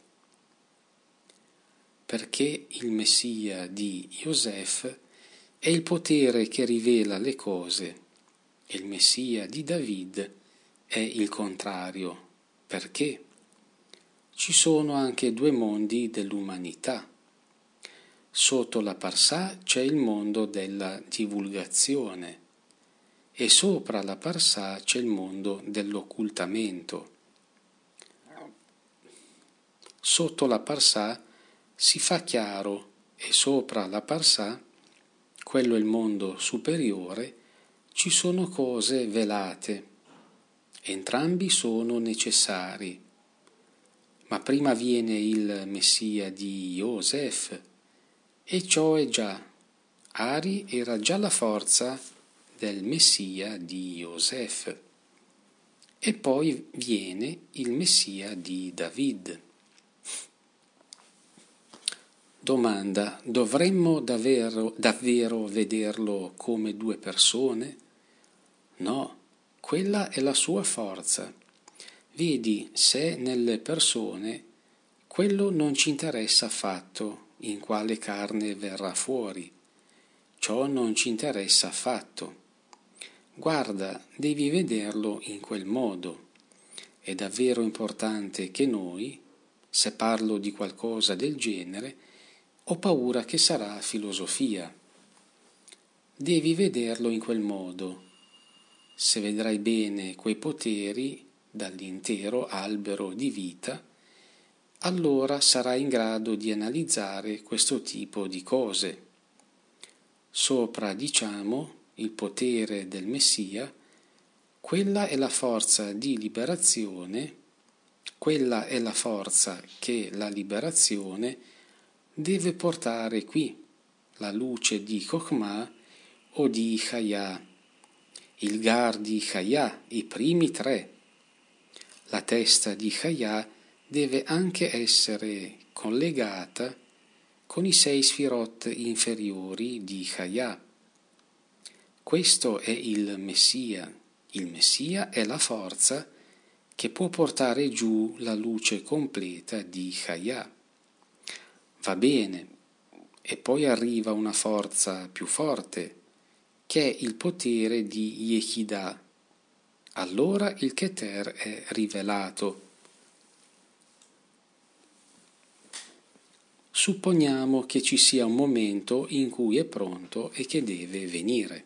perché il Messia di Yosef è il potere che rivela le cose, e il Messia di David è il contrario, perché ci sono anche due mondi dell'umanità. Sotto la Parsà c'è il mondo della divulgazione e sopra la Parsà c'è il mondo dell'occultamento. Sotto la Parsà si fa chiaro e sopra la Parsà, quello è il mondo superiore, ci sono cose velate. Entrambi sono necessari. Ma prima viene il Messia di Iosef, e ciò è già. Ari era già la forza del Messia di Iosef. E poi viene il Messia di David. Domanda: dovremmo davvero vederlo come due persone? No, quella è la sua forza. Vedi, se nelle persone, quello non ci interessa affatto in quale carne verrà fuori. Ciò non ci interessa affatto. Guarda, devi vederlo in quel modo. È davvero importante che noi, se parlo di qualcosa del genere, ho paura che sarà filosofia. Devi vederlo in quel modo. Se vedrai bene quei poteri dall'intero albero di vita, allora sarai in grado di analizzare questo tipo di cose. Sopra, diciamo, il potere del Messia, quella è la forza di liberazione, quella è la forza che la liberazione deve portare qui, la luce di Chokhmah o di Chayah, il Gar di Chayah, i primi tre. La testa di Chayah deve anche essere collegata con i 6 sfirot inferiori di Chayah. Questo è il Messia. Il Messia è la forza che può portare giù la luce completa di Chayah. Va bene, e poi arriva una forza più forte, che è il potere di Yechidah. Allora il Keter è rivelato. Supponiamo che ci sia un momento in cui è pronto e che deve venire.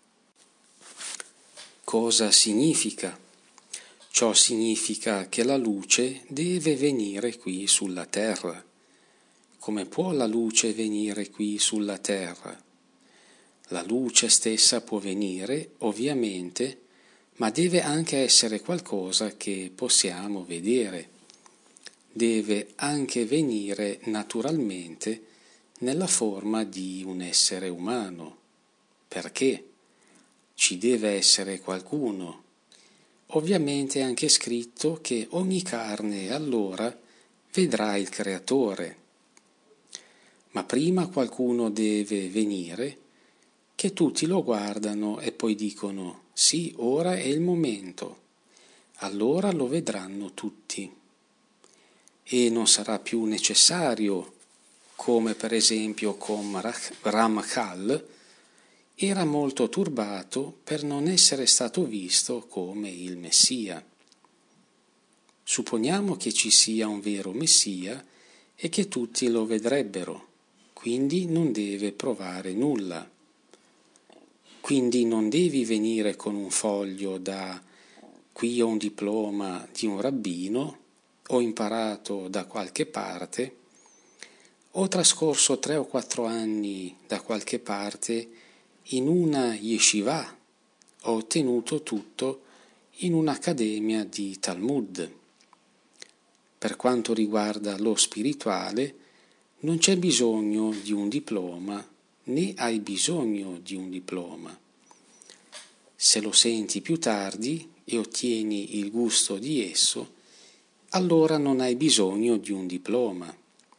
Cosa significa? Ciò significa che la luce deve venire qui sulla terra. Come può la luce venire qui sulla terra? La luce stessa può venire, ovviamente, ma deve anche essere qualcosa che possiamo vedere. Deve anche venire naturalmente nella forma di un essere umano. Perché? Ci deve essere qualcuno. Ovviamente è anche scritto che ogni carne allora vedrà il Creatore. Ma prima qualcuno deve venire, che tutti lo guardano e poi dicono: sì, ora è il momento. Allora lo vedranno tutti. E non sarà più necessario, come per esempio con Ramchal, era molto turbato per non essere stato visto come il Messia. Supponiamo che ci sia un vero Messia e che tutti lo vedrebbero, quindi non deve provare nulla. Quindi non devi venire con un foglio da qui ho un diploma di un rabbino, ho imparato da qualche parte, ho trascorso 3 o 4 anni da qualche parte in una yeshiva, ho ottenuto tutto in un'accademia di Talmud. Per quanto riguarda lo spirituale, non c'è bisogno di un diploma, né hai bisogno di un diploma. Se lo senti più tardi e ottieni il gusto di esso, allora non hai bisogno di un diploma.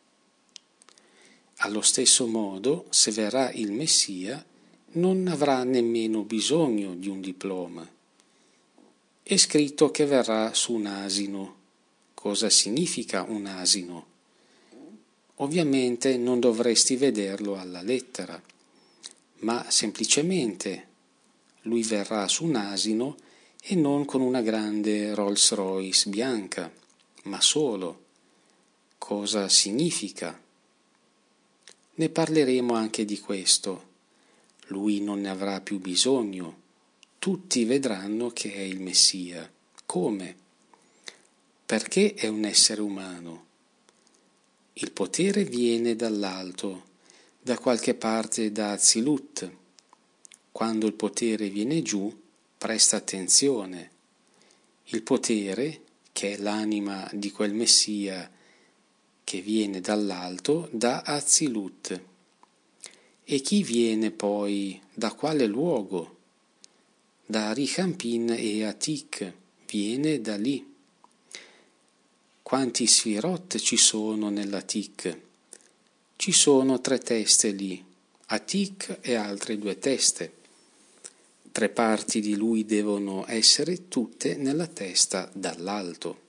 Allo stesso modo, se verrà il Messia, non avrà nemmeno bisogno di un diploma. È scritto che verrà su un asino. Cosa significa un asino? Ovviamente non dovresti vederlo alla lettera, ma semplicemente lui verrà su un asino e non con una grande Rolls Royce bianca, ma solo. Cosa significa? Ne parleremo anche di questo. Lui non ne avrà più bisogno. Tutti vedranno che è il Messia. Come? Perché è un essere umano. il potere viene dall'alto, da qualche parte da Atzilut. Quando il potere viene giù, presta attenzione. Il potere, che è l'anima di quel Messia che viene dall'alto, da Atzilut. E chi viene poi da quale luogo? Da Richampin e Atik, viene da lì. Quanti Sfirot ci sono nell'Atik? Ci sono 3 teste lì, Atik e altre 2 teste. 3 parti di lui devono essere tutte nella testa dall'alto.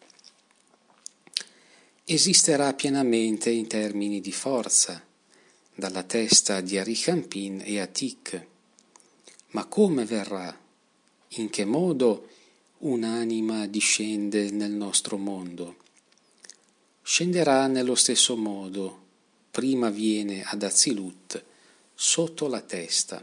Esisterà pienamente in termini di forza, dalla testa di Arichampin e Atik. Ma come verrà? In che modo un'anima discende nel nostro mondo? Scenderà nello stesso modo, prima viene ad Atzilut, sotto la testa.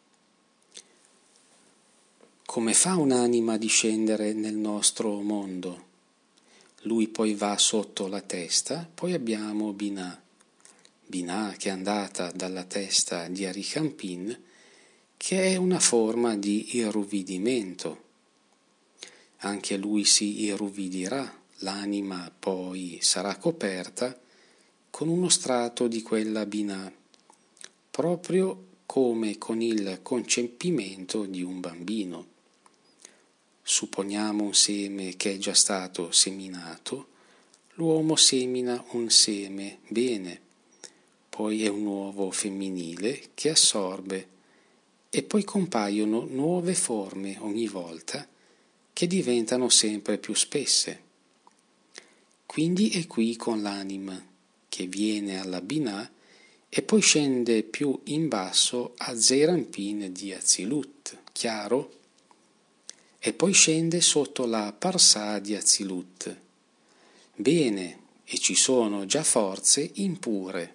Come fa un'anima a discendere nel nostro mondo? Lui poi va sotto la testa, poi abbiamo Binah. Binah che è andata dalla testa di Arichampin, che è una forma di irruvidimento. Anche lui si irruvidirà, l'anima poi sarà coperta con uno strato di quella Binah, proprio come con il concepimento di un bambino. Supponiamo un seme che è già stato seminato, l'uomo semina un seme, bene, poi è un uovo femminile che assorbe e poi compaiono nuove forme ogni volta che diventano sempre più spesse. Quindi è qui con l'anima che viene alla Binah e poi scende più in basso a Zeirampin di Atzilut, chiaro? E poi scende sotto la Parsà di Atzilut. Bene, e ci sono già forze impure.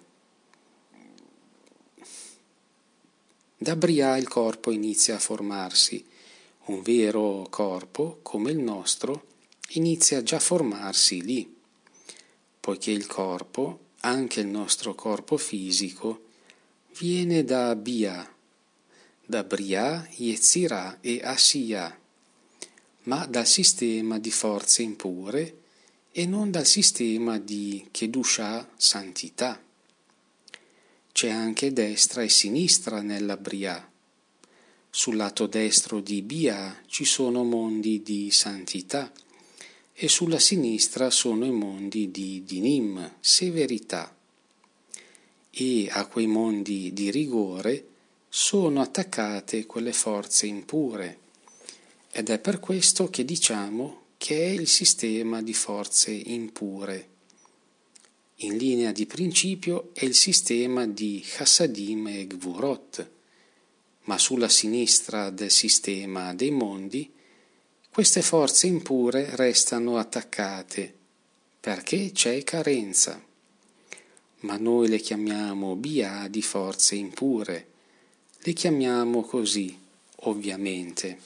Da Brià il corpo inizia a formarsi, un vero corpo come il nostro inizia già a formarsi lì, poiché il corpo, anche il nostro corpo fisico, viene da Bia, da Brià, Yetzirah e Asiya, ma dal sistema di forze impure e non dal sistema di Kedushah, santità. C'è anche destra e sinistra nella Brià. Sul lato destro di Bia ci sono mondi di santità e sulla sinistra sono i mondi di Dinim, severità. E a quei mondi di rigore sono attaccate quelle forze impure. Ed è per questo che diciamo che è il sistema di forze impure. In linea di principio è il sistema di Chassadim e Gvurot, ma sulla sinistra del sistema dei mondi queste forze impure restano attaccate perché c'è carenza. Ma noi le chiamiamo Bia di forze impure, le chiamiamo così, ovviamente.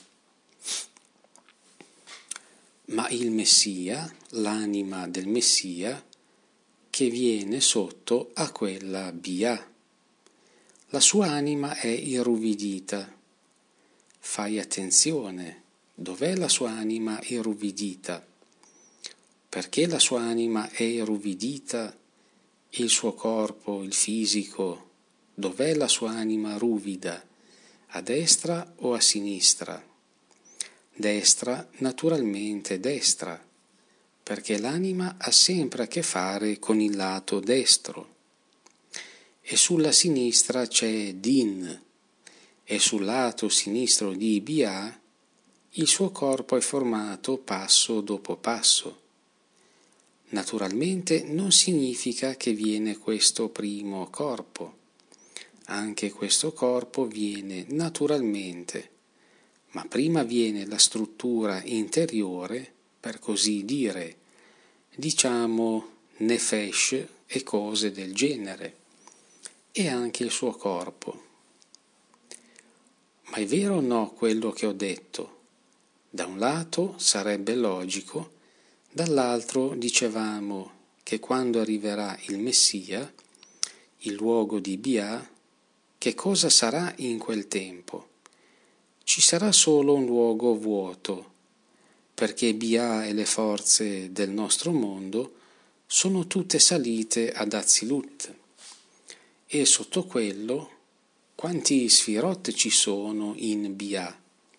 Ma il Messia, l'anima del Messia, che viene sotto a quella Bia. La sua anima è irruvidita. Fai attenzione, dov'è la sua anima irruvidita? Perché la sua anima è irruvidita e il suo corpo, il fisico, dov'è la sua anima ruvida? A destra o a sinistra? Destra, naturalmente destra, perché l'anima ha sempre a che fare con il lato destro. E sulla sinistra c'è Din, e sul lato sinistro di Bia il suo corpo è formato passo dopo passo. Naturalmente non significa che viene questo primo corpo. Anche questo corpo viene naturalmente, ma prima viene la struttura interiore, per così dire, diciamo nefesh e cose del genere, e anche il suo corpo. Ma è vero o no quello che ho detto? Da un lato sarebbe logico, dall'altro dicevamo che quando arriverà il Messia, il luogo di Bia, che cosa sarà in quel tempo? Ci sarà solo un luogo vuoto, perché Bia e le forze del nostro mondo sono tutte salite ad Azilut, e sotto quello quanti Sfirot ci sono in Bia?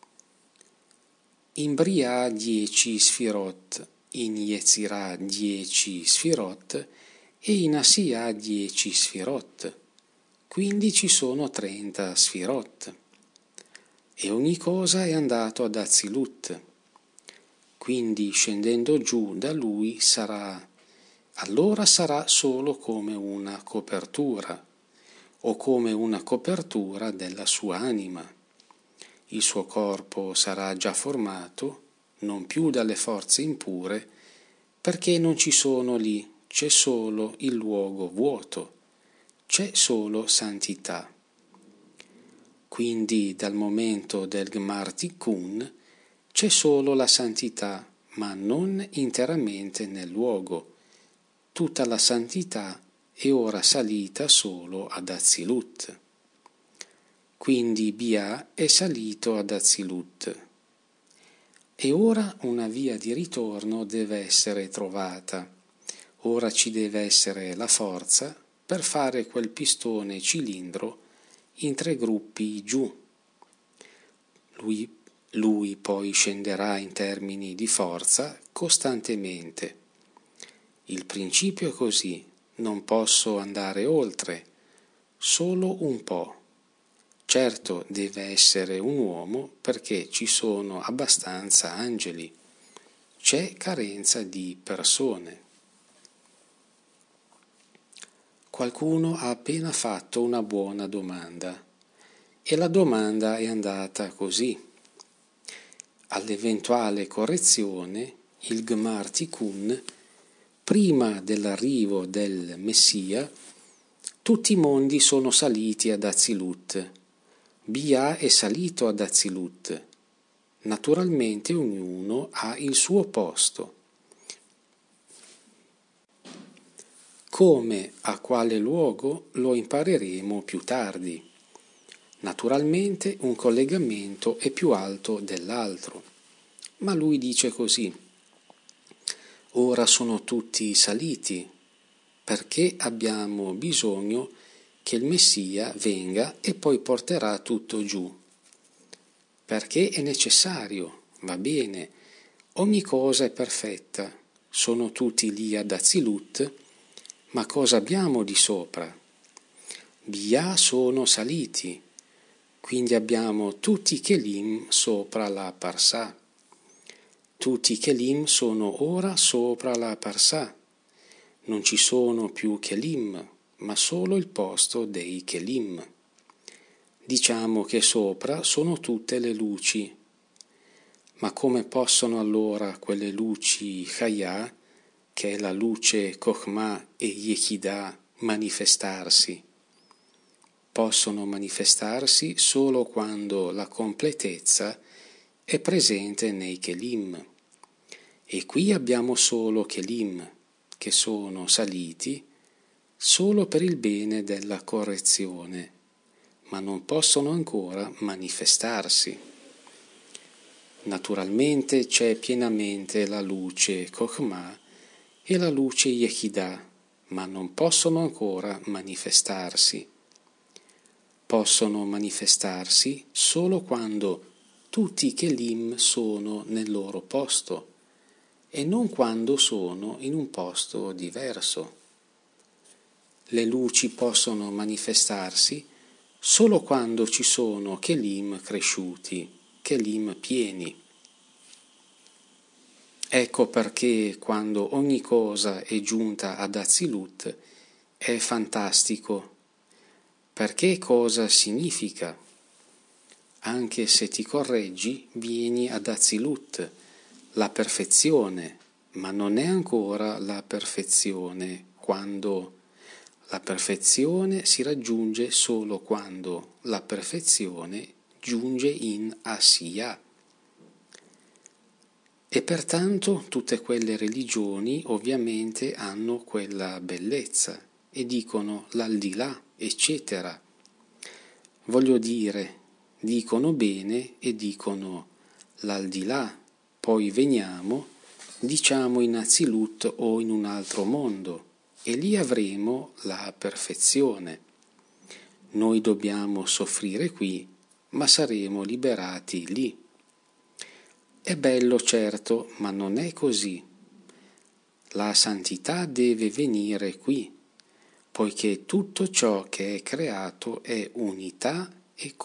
In Bria 10 Sfirot, in Yetzirah 10 Sfirot e in Asiya 10 Sfirot, quindi ci sono 30 Sfirot. E ogni cosa è andato ad Azilut, quindi scendendo giù da lui allora sarà solo come una copertura, o come una copertura della sua anima. Il suo corpo sarà già formato, non più dalle forze impure, perché non ci sono lì, c'è solo il luogo vuoto, c'è solo santità. Quindi dal momento del Gmar Tikkun c'è solo la santità, ma non interamente nel luogo. Tutta la santità è ora salita solo ad Azilut. Quindi Bia è salito ad Azilut. E ora una via di ritorno deve essere trovata. Ora ci deve essere la forza per fare quel pistone cilindro in 3 gruppi giù. Lui poi scenderà in termini di forza costantemente. Il principio è così, non posso andare oltre, solo un po'. Certo deve essere un uomo perché ci sono abbastanza angeli, c'è carenza di persone. Qualcuno ha appena fatto una buona domanda e la domanda è andata così. All'eventuale correzione, il Gmar Tikkun, prima dell'arrivo del Messia, tutti i mondi sono saliti ad Azilut. Bia è salito ad Azilut. Naturalmente ognuno ha il suo posto. Come, a quale luogo, lo impareremo più tardi. Naturalmente un collegamento è più alto dell'altro, ma lui dice così: ora sono tutti saliti, perché abbiamo bisogno che il Messia venga e poi porterà tutto giù. Perché è necessario, va bene, ogni cosa è perfetta, sono tutti lì ad Azilut, ma cosa abbiamo di sopra? Bia sono saliti, quindi abbiamo tutti i Kelim sopra la Parsà. Tutti i Kelim sono ora sopra la Parsà. Non ci sono più Kelim, ma solo il posto dei Kelim. Diciamo che sopra sono tutte le luci. Ma come possono allora quelle luci Chayah, che è la luce Chokhmah e Yechidah, manifestarsi? Possono manifestarsi solo quando la completezza è presente nei Kelim. E qui abbiamo solo Kelim, che sono saliti solo per il bene della correzione, ma non possono ancora manifestarsi. Naturalmente c'è pienamente la luce Chokhmah e la luce Yechidah, ma non possono ancora manifestarsi. Possono manifestarsi solo quando tutti i Kelim sono nel loro posto e non quando sono in un posto diverso. Le luci possono manifestarsi solo quando ci sono Kelim cresciuti, Kelim pieni. Ecco perché quando ogni cosa è giunta ad Azilut è fantastico. Perché cosa significa? Anche se ti correggi, vieni ad Azilut, la perfezione, ma non è ancora la perfezione quando la perfezione si raggiunge solo quando la perfezione giunge in Asiya. E pertanto tutte quelle religioni ovviamente hanno quella bellezza e dicono l'aldilà, eccetera. Voglio dire, dicono bene e dicono l'aldilà, poi veniamo, diciamo in Azilut o in un altro mondo, e lì avremo la perfezione. Noi dobbiamo soffrire qui, ma saremo liberati lì. È bello, certo, ma non è così. La santità deve venire qui, poiché tutto ciò che è creato è unità e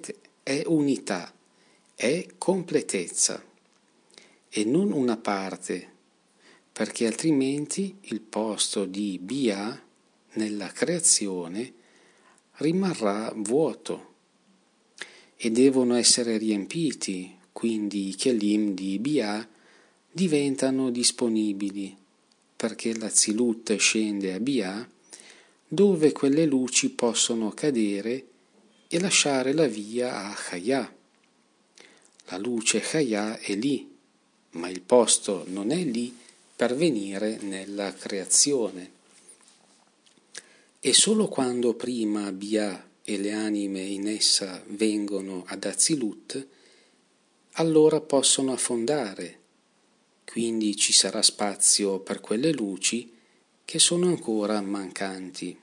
è completezza, e non una parte, perché altrimenti il posto di Bia nella creazione rimarrà vuoto e devono essere riempiti. Quindi i Kelim di Bia diventano disponibili, perché la Zilut scende a Bia, dove quelle luci possono cadere e lasciare la via a Chaya. La luce Chaya è lì, ma il posto non è lì per venire nella creazione. E solo quando prima Bia e le anime in essa vengono ad Azilut, allora possono affondare, quindi ci sarà spazio per quelle luci che sono ancora mancanti.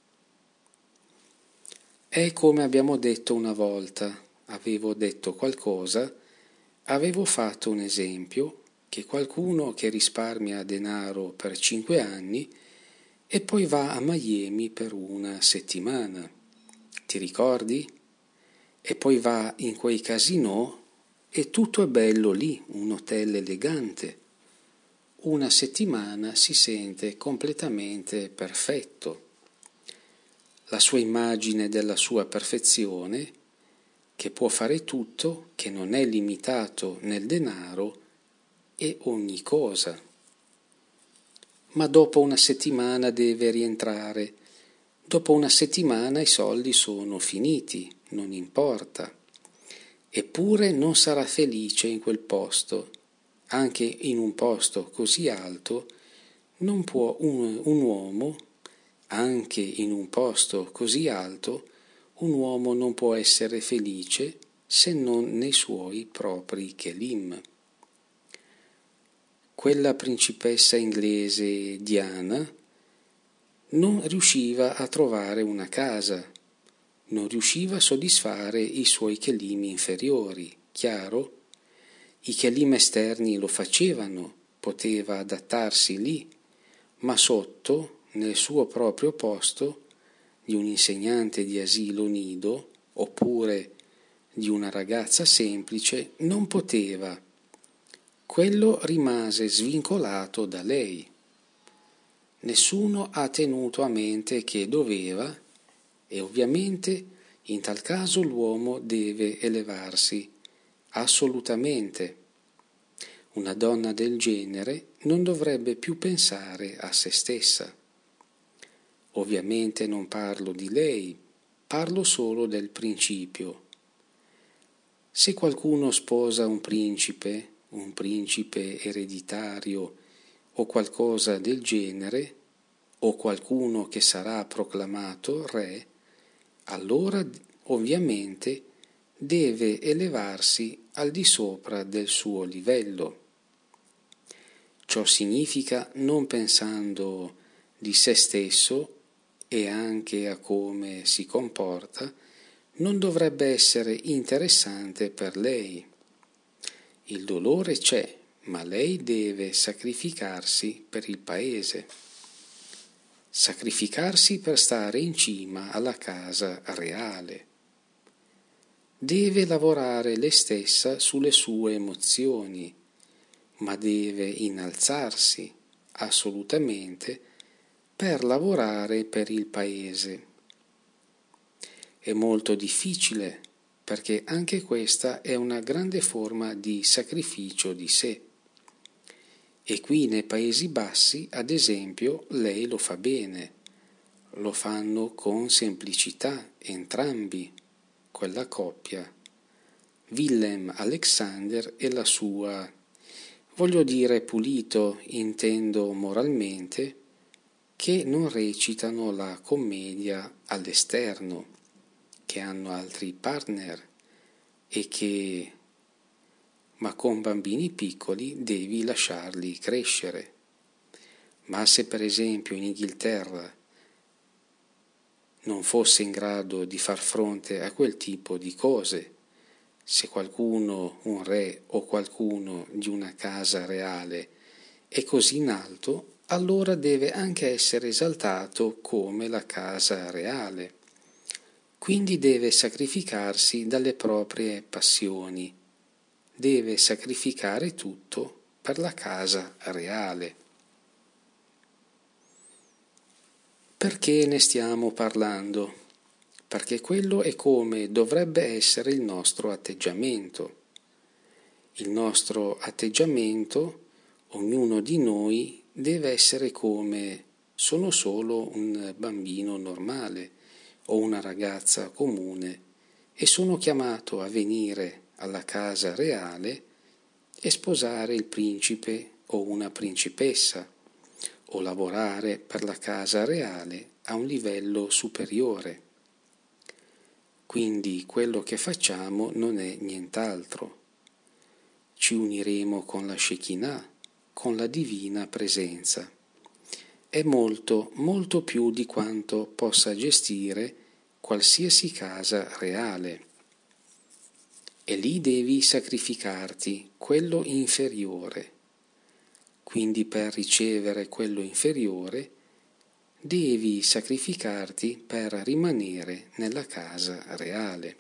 È come abbiamo detto una volta, avevo detto qualcosa, avevo fatto un esempio, che qualcuno che risparmia denaro per 5 anni e poi va a Miami per una settimana, ti ricordi? E poi va in quei casinò e tutto è bello lì, un hotel elegante. Una settimana si sente completamente perfetto. La sua immagine della sua perfezione, che può fare tutto, che non è limitato nel denaro e ogni cosa. Ma dopo una settimana deve rientrare. Dopo una settimana i soldi sono finiti, non importa. Eppure non sarà felice in quel posto. Anche in un posto così alto non può un uomo, anche in un posto così alto, un uomo non può essere felice se non nei suoi propri Kelim. Quella principessa inglese Diana non riusciva a trovare una casa, non riusciva a soddisfare i suoi Kelim inferiori, chiaro? I Kelim esterni lo facevano, poteva adattarsi lì, ma sotto, nel suo proprio posto, di un insegnante di asilo nido, oppure di una ragazza semplice, non poteva. Quello rimase svincolato da lei. Nessuno ha tenuto a mente che doveva, e ovviamente in tal caso l'uomo deve elevarsi, assolutamente. Una donna del genere non dovrebbe più pensare a se stessa. Ovviamente non parlo di lei, parlo solo del principio. Se qualcuno sposa un principe ereditario o qualcosa del genere, o qualcuno che sarà proclamato re, allora ovviamente deve elevarsi al di sopra del suo livello. Ciò significa non pensando di se stesso e anche a come si comporta, non dovrebbe essere interessante per lei. Il dolore c'è, ma lei deve sacrificarsi per il paese, sacrificarsi per stare in cima alla casa reale. Deve lavorare lei stessa sulle sue emozioni, ma deve innalzarsi assolutamente per lavorare per il paese. È molto difficile perché anche questa è una grande forma di sacrificio di sé. E qui nei Paesi Bassi, ad esempio, lei lo fa bene, lo fanno con semplicità entrambi, quella coppia, Willem Alexander e la sua Voglio dire pulito, intendo moralmente, che non recitano la commedia all'esterno, che hanno altri partner e che, ma con bambini piccoli devi lasciarli crescere. Ma se per esempio in Inghilterra non fosse in grado di far fronte a quel tipo di cose, se qualcuno, un re o qualcuno di una casa reale è così in alto, allora deve anche essere esaltato come la casa reale. Quindi deve sacrificarsi dalle proprie passioni, deve sacrificare tutto per la casa reale. Perché ne stiamo parlando? Perché quello è come dovrebbe essere il nostro atteggiamento. Il nostro atteggiamento, ognuno di noi, deve essere come sono solo un bambino normale o una ragazza comune e sono chiamato a venire alla casa reale e sposare il principe o una principessa o lavorare per la casa reale a un livello superiore. Quindi quello che facciamo non è nient'altro. Ci uniremo con la Shekinah, con la divina presenza. È molto, molto più di quanto possa gestire qualsiasi casa reale. E lì devi sacrificarti quello inferiore. Quindi per ricevere quello inferiore devi sacrificarti per rimanere nella casa reale.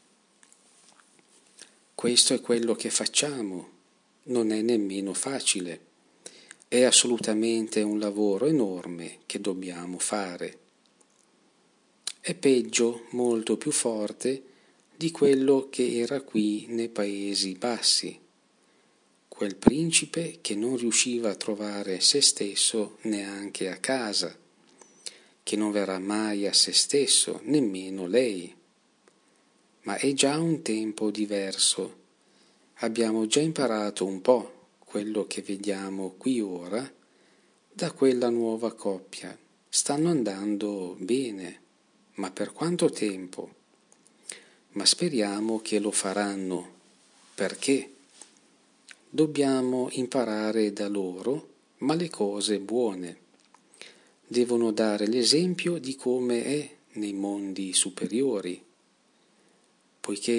Questo è quello che facciamo, non è nemmeno facile, è assolutamente un lavoro enorme che dobbiamo fare. È peggio, molto più forte, di quello che era qui nei Paesi Bassi. Quel principe che non riusciva a trovare se stesso neanche a casa, che non verrà mai a se stesso, nemmeno lei. Ma è già un tempo diverso. Abbiamo già imparato un po' quello che vediamo qui ora da quella nuova coppia. Stanno andando bene, ma per quanto tempo? Ma speriamo che lo faranno. Perché? Dobbiamo imparare da loro, ma le cose buone. Devono dare l'esempio di come è nei mondi superiori. Poiché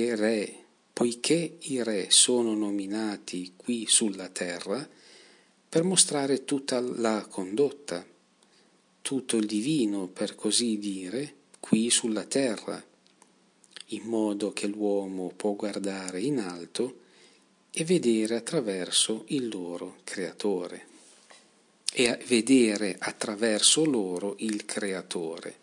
i re sono nominati qui sulla terra per mostrare tutta la condotta, tutto il divino, per così dire, qui sulla terra, in modo che l'uomo può guardare in alto e vedere attraverso il loro creatore e vedere attraverso loro il creatore.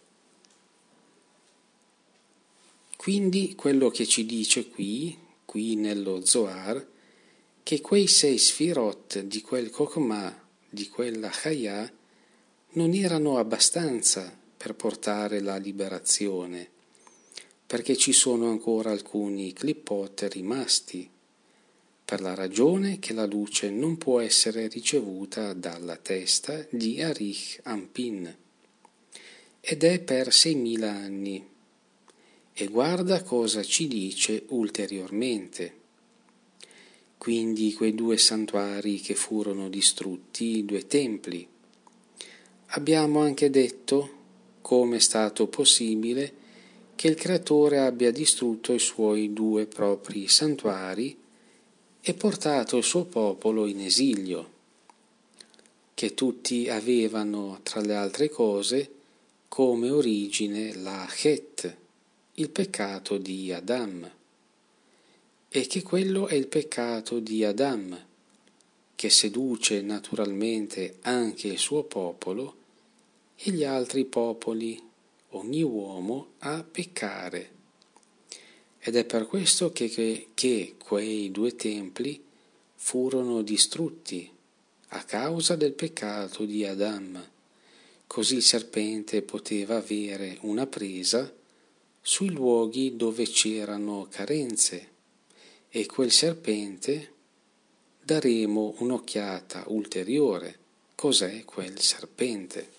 Quindi quello che ci dice qui nello Zohar, che quei 6 sfirot di quel Chokhmah, di quella Chayah, non erano abbastanza per portare la liberazione, perché ci sono ancora alcuni clippot rimasti, per la ragione che la luce non può essere ricevuta dalla testa di Arich Anpin, ed è per 6.000 anni. E guarda cosa ci dice ulteriormente. Quindi quei 2 santuari che furono distrutti, i 2 templi. Abbiamo anche detto come è stato possibile che il Creatore abbia distrutto i suoi 2 propri santuari e portato il suo popolo in esilio, che tutti avevano, tra le altre cose, come origine la Het, il peccato di Adam, e che quello è il peccato di Adam, che seduce naturalmente anche il suo popolo e gli altri popoli, ogni uomo, a peccare. Ed è per questo che quei 2 templi furono distrutti a causa del peccato di Adam, così il serpente poteva avere una presa sui luoghi dove c'erano carenze, e quel serpente daremo un'occhiata ulteriore. Cos'è quel serpente?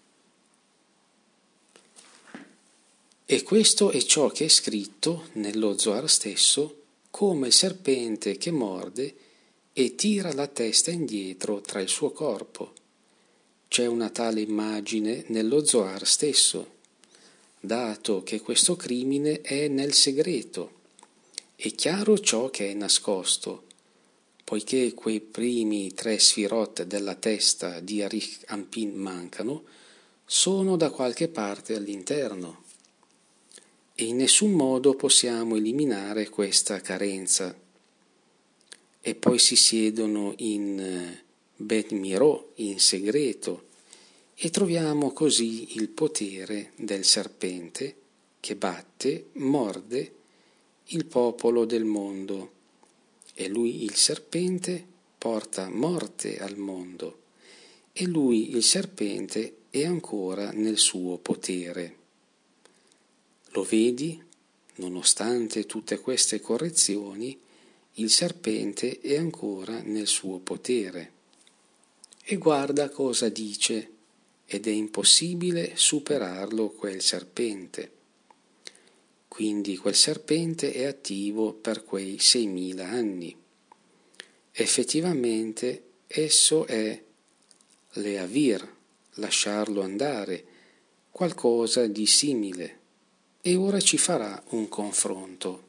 E questo è ciò che è scritto nello Zohar stesso, come il serpente che morde e tira la testa indietro tra il suo corpo. C'è una tale immagine nello Zohar stesso, dato che questo crimine è nel segreto. È chiaro ciò che è nascosto, poiché quei primi 3 sfirot della testa di Arich Anpin mancano, sono da qualche parte all'interno. E in nessun modo possiamo eliminare questa carenza. E poi si siedono in Bet Miro, in segreto, e troviamo così il potere del serpente che batte, morde il popolo del mondo. E lui, il serpente, porta morte al mondo. E lui, il serpente, è ancora nel suo potere. Lo vedi? Nonostante tutte queste correzioni, il serpente è ancora nel suo potere. E guarda cosa dice, ed è impossibile superarlo quel serpente. Quindi quel serpente è attivo per quei 6.000 anni. Effettivamente esso è leavir, lasciarlo andare, qualcosa di simile. E ora ci farà un confronto.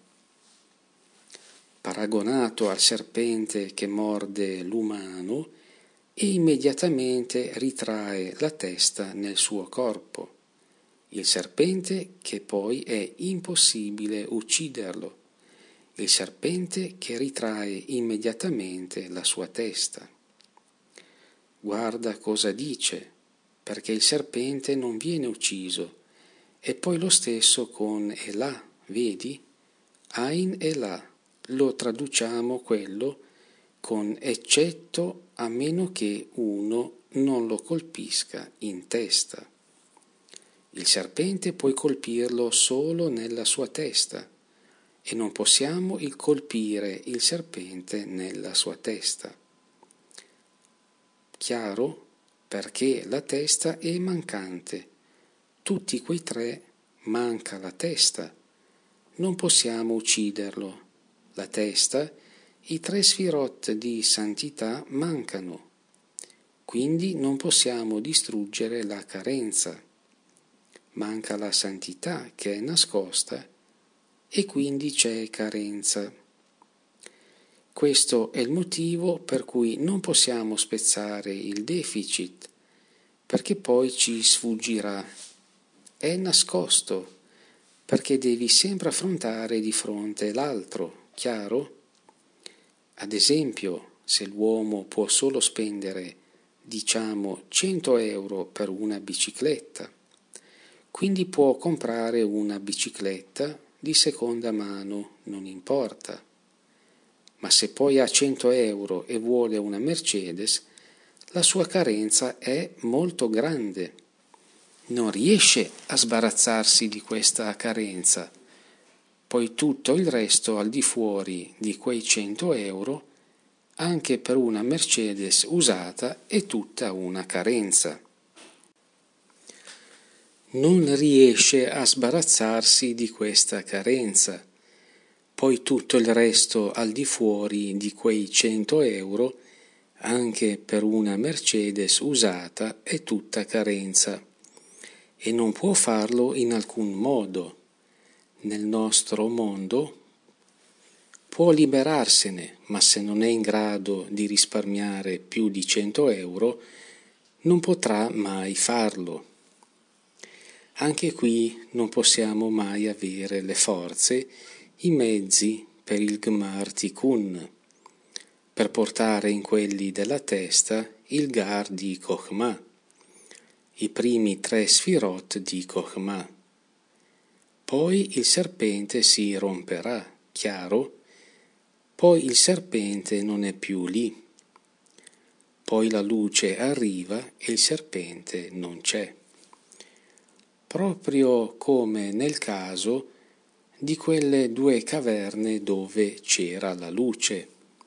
Paragonato al serpente che morde l'umano e immediatamente ritrae la testa nel suo corpo. Il serpente che poi è impossibile ucciderlo. Il serpente che ritrae immediatamente la sua testa. Guarda cosa dice, perché il serpente non viene ucciso. E poi lo stesso con Elà, vedi? Ain Elà, lo traduciamo quello con eccetto a meno che uno non lo colpisca in testa. Il serpente puoi colpirlo solo nella sua testa e non possiamo colpire il serpente nella sua testa. Chiaro? Perché la testa è mancante. Tutti quei 3 manca la testa. Non possiamo ucciderlo. La testa, i 3 sfirot di santità mancano. Quindi non possiamo distruggere la carenza. Manca la santità che è nascosta e quindi c'è carenza. Questo è il motivo per cui non possiamo spezzare il deficit, perché poi ci sfuggirà. È nascosto, perché devi sempre affrontare di fronte l'altro, chiaro? Ad esempio, se l'uomo può solo spendere, diciamo, 100 euro per una bicicletta, quindi può comprare una bicicletta di seconda mano, non importa. Ma se poi ha 100 euro e vuole una Mercedes, la sua carenza è molto grande. Non riesce a sbarazzarsi di questa carenza, poi tutto il resto al di fuori di quei 100 euro, anche per una Mercedes usata, è tutta una carenza. Non riesce a sbarazzarsi di questa carenza, poi tutto il resto al di fuori di quei 100 euro, anche per una Mercedes usata, è tutta carenza. E non può farlo in alcun modo. Nel nostro mondo può liberarsene, ma se non è in grado di risparmiare più di 100 euro, non potrà mai farlo. Anche qui non possiamo mai avere le forze, i mezzi per il Gmar Tikkun, per portare in quelli della testa il Gar di Chokhmah, i primi 3 sfirot di Chokhmah. Poi il serpente si romperà, chiaro? Poi il serpente non è più lì. Poi la luce arriva e il serpente non c'è. Proprio come nel caso di quelle 2 caverne dove c'era la luce.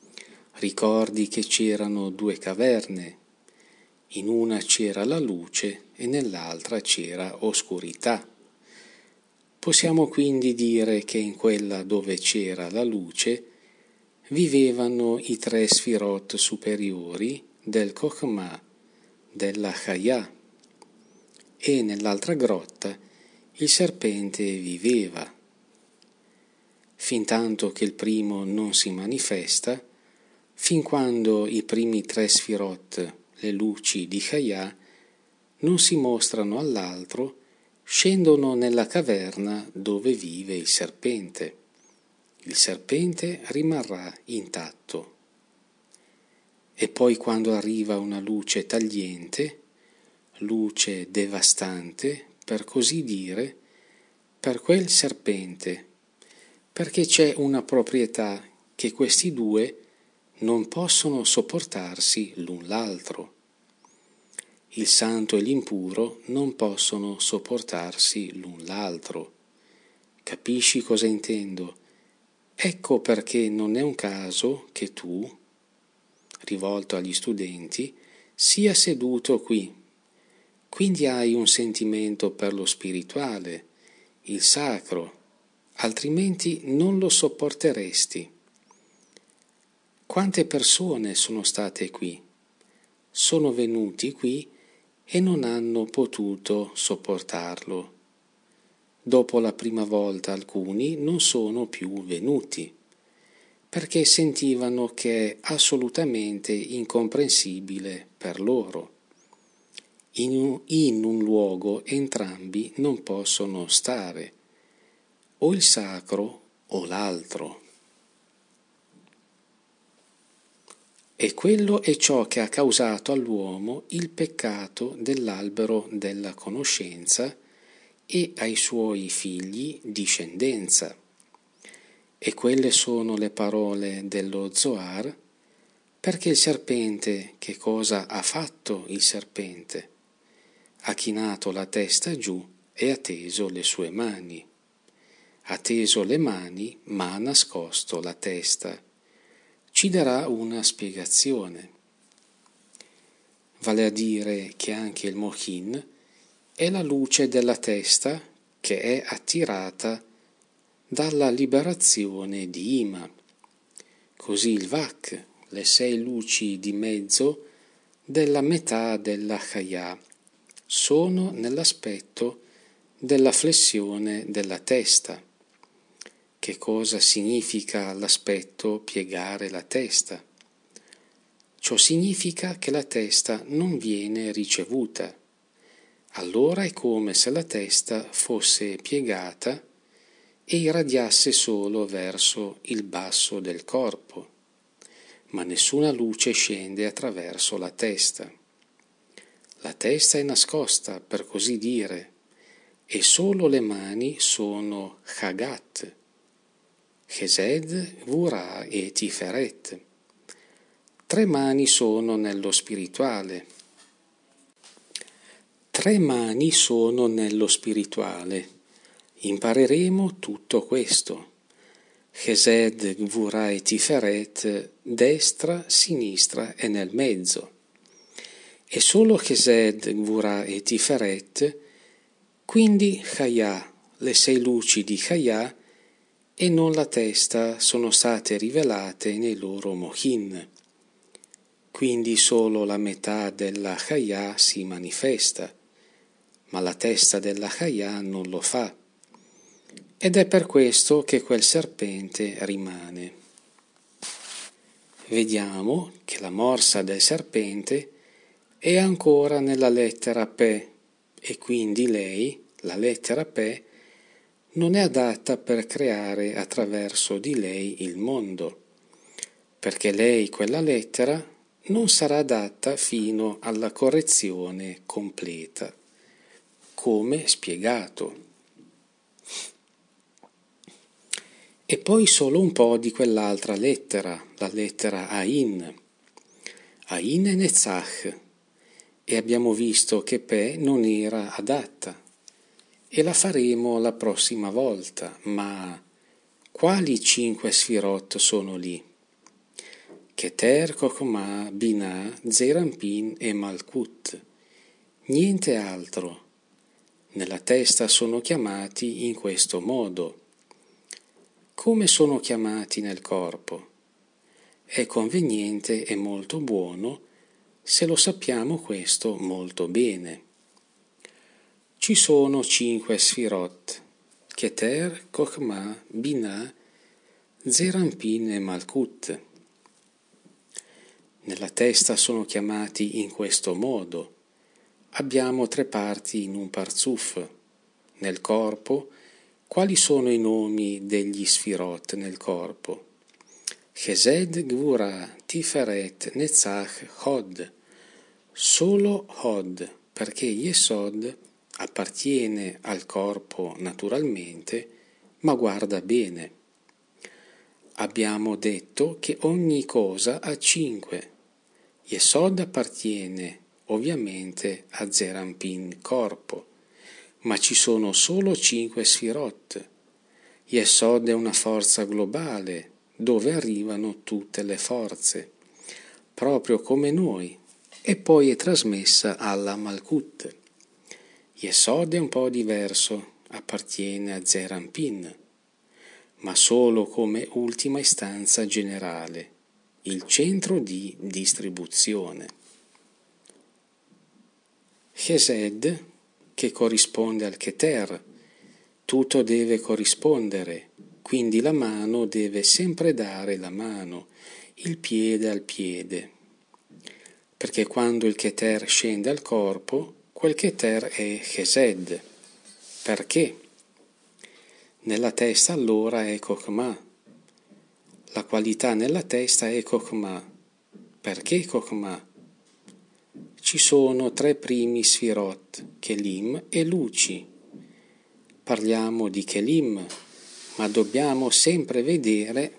ricordi che c'erano due caverne, in una c'era la luce e nell'altra c'era oscurità. Possiamo quindi dire che in quella dove c'era la luce vivevano i tre sfirot superiori del Chokhmah, della Chayah, e nell'altra grotta il serpente viveva. Fintanto che il primo non si manifesta, fin quando i primi tre sfirot, le luci di Chayah, non si mostrano all'altro, scendono nella caverna dove vive il serpente. Il serpente rimarrà intatto. E poi quando arriva una luce tagliente, luce devastante, per così dire, per quel serpente, perché c'è una proprietà che questi due non possono sopportarsi l'un l'altro. Il santo e l'impuro non possono sopportarsi l'un l'altro. Capisci cosa intendo? Ecco perché non è un caso che tu, rivolto agli studenti, sia seduto qui. Quindi hai un sentimento per lo spirituale, il sacro, altrimenti non lo sopporteresti. Quante persone sono state qui? Sono venuti qui e non hanno potuto sopportarlo. Dopo la prima volta alcuni non sono più venuti, perché sentivano che è assolutamente incomprensibile per loro. In un luogo entrambi non possono stare, o il sacro o l'altro. E quello è ciò che ha causato all'uomo il peccato dell'albero della conoscenza e ai suoi figli discendenza. E quelle sono le parole dello Zohar, perché il serpente, che cosa ha fatto il serpente? Ha chinato la testa giù e ha teso le sue mani. Ha teso le mani, ma ha nascosto la testa. Ci darà una spiegazione. Vale a dire che anche il Mochin è la luce della testa che è attirata dalla liberazione di Ima. Così il Vak, le 6 luci di mezzo della metà della Chayah, sono nell'aspetto della flessione della testa. Che cosa significa l'aspetto piegare la testa? Ciò significa che la testa non viene ricevuta. Allora è come se la testa fosse piegata e irradiasse solo verso il basso del corpo, ma nessuna luce scende attraverso la testa. La testa è nascosta, per così dire, e solo le mani sono Chagat, Chesed, Vura e Tiferet. 3 mani sono nello spirituale. 3 mani sono nello spirituale. Impareremo tutto questo. Chesed, Vura e Tiferet, destra, sinistra e nel mezzo. E solo Chesed, Vura e Tiferet, quindi Chayah, le 6 luci di Chayah, e non la testa sono state rivelate nei loro Mochin. Quindi solo la metà della Chayah si manifesta, ma la testa della Chayah non lo fa. Ed è per questo che quel serpente rimane. Vediamo che la morsa del serpente è ancora nella lettera Pe, e quindi lei, la lettera Pe, non è adatta per creare attraverso di lei il mondo, perché lei, quella lettera, non sarà adatta fino alla correzione completa, come spiegato. E poi solo un po' di quell'altra lettera, la lettera Ain. Ain è Netzach, e abbiamo visto che Pe non era adatta. E la faremo la prossima volta, ma quali 5 sfirot sono lì? Keter, Chokhmah, Binah, Zeir Anpin e Malkut. Niente altro. Nella testa sono chiamati in questo modo. Come sono chiamati nel corpo? È conveniente e molto buono se lo sappiamo questo molto bene. Ci sono 5 Sfirot, Keter, Chokhmah, Binah, Zeir Anpin e Malkut. Nella testa sono chiamati in questo modo. Abbiamo 3 parti in un parzuf. Nel corpo, quali sono i nomi degli Sfirot nel corpo? Chesed, Gvura, Tiferet, Netzach, Hod. Solo Hod, perché Yesod appartiene al corpo naturalmente, ma guarda bene. Abbiamo detto che ogni cosa ha 5. Yesod appartiene ovviamente a Zeir Anpin, corpo, ma ci sono solo 5 Sfirot. Yesod è una forza globale, dove arrivano tutte le forze, proprio come noi, e poi è trasmessa alla Malkut. Yesod è un po' diverso, appartiene a Zeir Anpin, ma solo come ultima istanza generale, il centro di distribuzione. Chesed, che corrisponde al Keter, tutto deve corrispondere, quindi la mano deve sempre dare la mano, il piede al piede, perché quando il Keter scende al corpo, quel Keter è Chesed. Perché? Nella testa allora è Chokhmah. La qualità nella testa è Chokhmah. Perché Chokhmah? Ci sono 3 primi Sfirot, Kelim e luci. Parliamo di Kelim, ma dobbiamo sempre vedere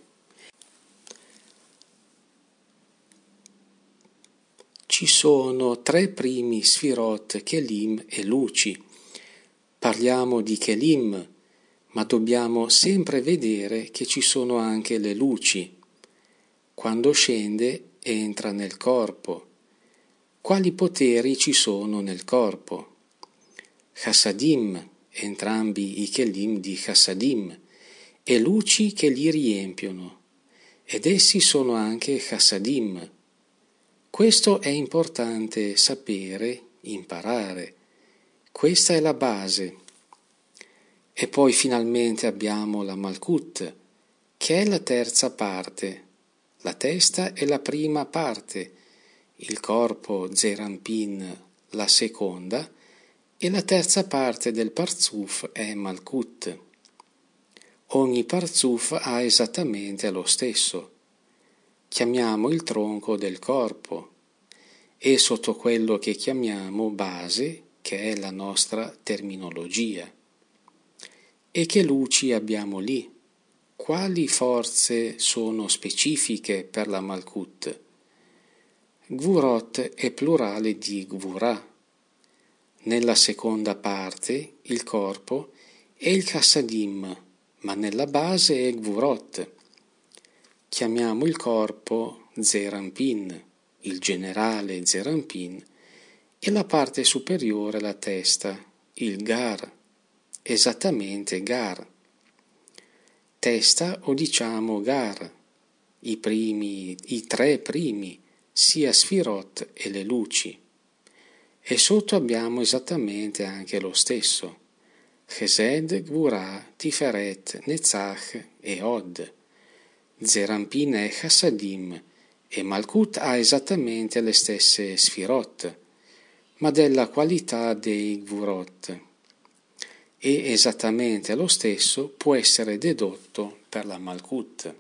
ci sono 3 primi Sfirot, Kelim e luci. Parliamo di Kelim, ma dobbiamo sempre vedere che ci sono anche le luci. Quando scende, entra nel corpo. Quali poteri ci sono nel corpo? Chassadim, entrambi i Kelim di Chassadim, e luci che li riempiono, ed essi sono anche Chassadim. Questo è importante sapere, imparare. Questa è la base. E poi finalmente abbiamo la Malkut, che è la terza parte. La testa è la prima parte, il corpo Zeir Anpin la seconda, e la terza parte del Parzuf è Malkut. Ogni Parzuf ha esattamente lo stesso. Chiamiamo il tronco del corpo e sotto quello che chiamiamo base, che è la nostra terminologia. E che luci abbiamo lì? Quali forze sono specifiche per la Malkut? Gvurot è plurale di Gvurah. Nella seconda parte, il corpo, è il Chassadim, ma nella base è Gvurot. Chiamiamo il corpo Zeir Anpin, il generale Zeir Anpin, e la parte superiore la testa, il Gar, esattamente Gar. Testa o diciamo Gar, i 3 primi, sia Sfirot e le luci. E sotto abbiamo esattamente anche lo stesso. Chesed, Gvurah, Tiferet, Netzach e Hod. Zeir Anpin è Chassadim e Malkut ha esattamente le stesse Sfirot, ma della qualità dei Gvurot. E esattamente lo stesso può essere dedotto per la Malkut.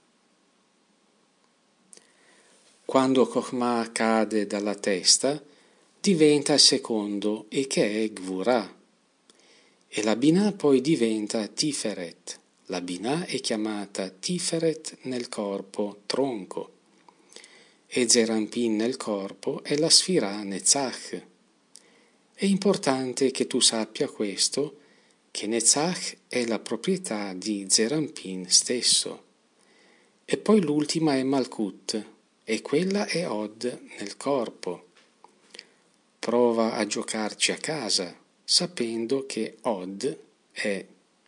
Quando Chokhmah cade dalla testa, diventa il secondo e che è Gvurah. E la Binah poi diventa Tiferet. La Binah è chiamata Tiferet nel corpo, tronco. E Zeir Anpin nel corpo è la Sfirah Netzach. È importante che tu sappia questo, che Netzach è la proprietà di Zeir Anpin stesso. E poi l'ultima è Malkut, e quella è Od nel corpo. Prova a giocarci a casa, sapendo che Od è.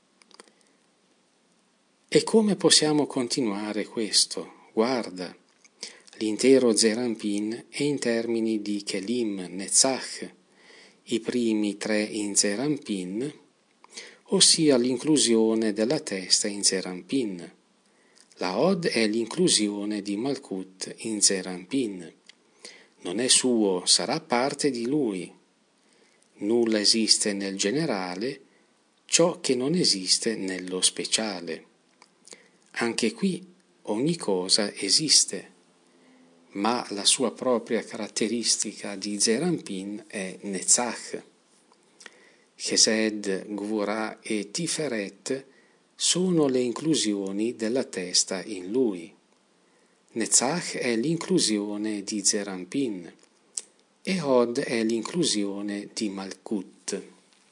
E come possiamo continuare questo? Guarda, l'intero Zerampin è in termini di Kelim Netzach, i primi 3 in Zerampin, ossia l'inclusione della testa in Zerampin. La Od è l'inclusione di Malkut in Zerampin. Non è suo, sarà parte di lui. Nulla esiste nel generale, ciò che non esiste nello speciale. Anche qui ogni cosa esiste, ma la sua propria caratteristica di Zerampin è Netzach. Chesed, Gvura e Tiferet sono le inclusioni della testa in lui. Netzach è l'inclusione di Zerampin e Od è l'inclusione di Malkut.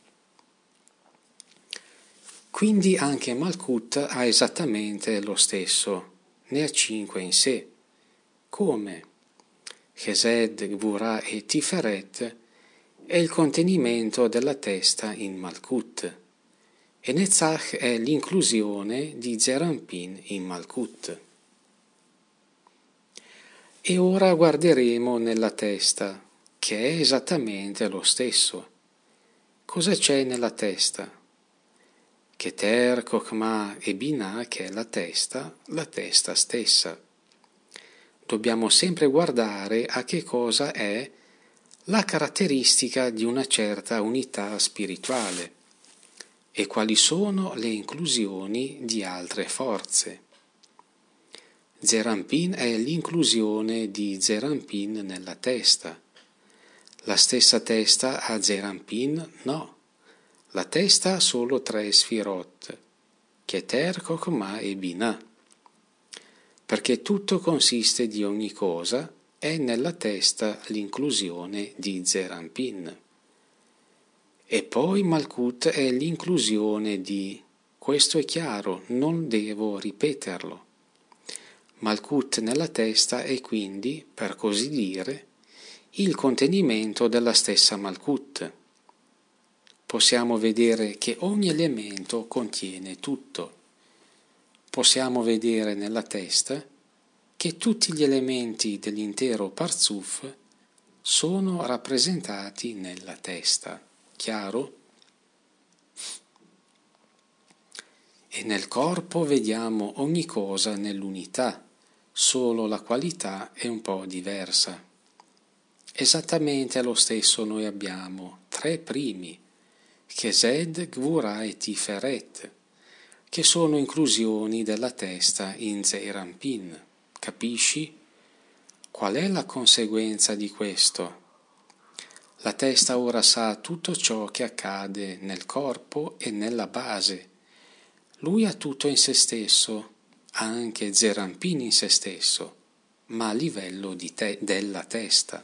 Quindi anche Malkut ha esattamente lo stesso, ne ha 5 in sé. Come? Chesed, Gvura e Tiferet è il contenimento della testa in Malkut e Netzach è l'inclusione di Zerampin in Malkut. E ora guarderemo nella testa, che è esattamente lo stesso. Cosa c'è nella testa? Keter, Kokma e Binah, che è la testa stessa. Dobbiamo sempre guardare a che cosa è la caratteristica di una certa unità spirituale e quali sono le inclusioni di altre forze. Zerampin è l'inclusione di Zerampin nella testa. La stessa testa ha Zerampin? No. La testa ha solo 3 sfirot, Keter, Kokma e Binah. Perché tutto consiste di ogni cosa, è nella testa l'inclusione di Zerampin. E poi Malkut è l'inclusione di... Questo è chiaro, non devo ripeterlo. Malkut nella testa è quindi, per così dire, il contenimento della stessa Malkut. Possiamo vedere che ogni elemento contiene tutto. Possiamo vedere nella testa che tutti gli elementi dell'intero Parzuf sono rappresentati nella testa. Chiaro? E nel corpo vediamo ogni cosa nell'unità, solo la qualità è un po' diversa. Esattamente lo stesso noi abbiamo 3 primi, Chesed, Gvura e Tiferet, che sono inclusioni della testa in Zeirampin. Capisci? Qual è la conseguenza di questo? La testa ora sa tutto ciò che accade nel corpo e nella base. Lui ha tutto in se stesso, ha anche Zerampin in se stesso, ma a livello della testa.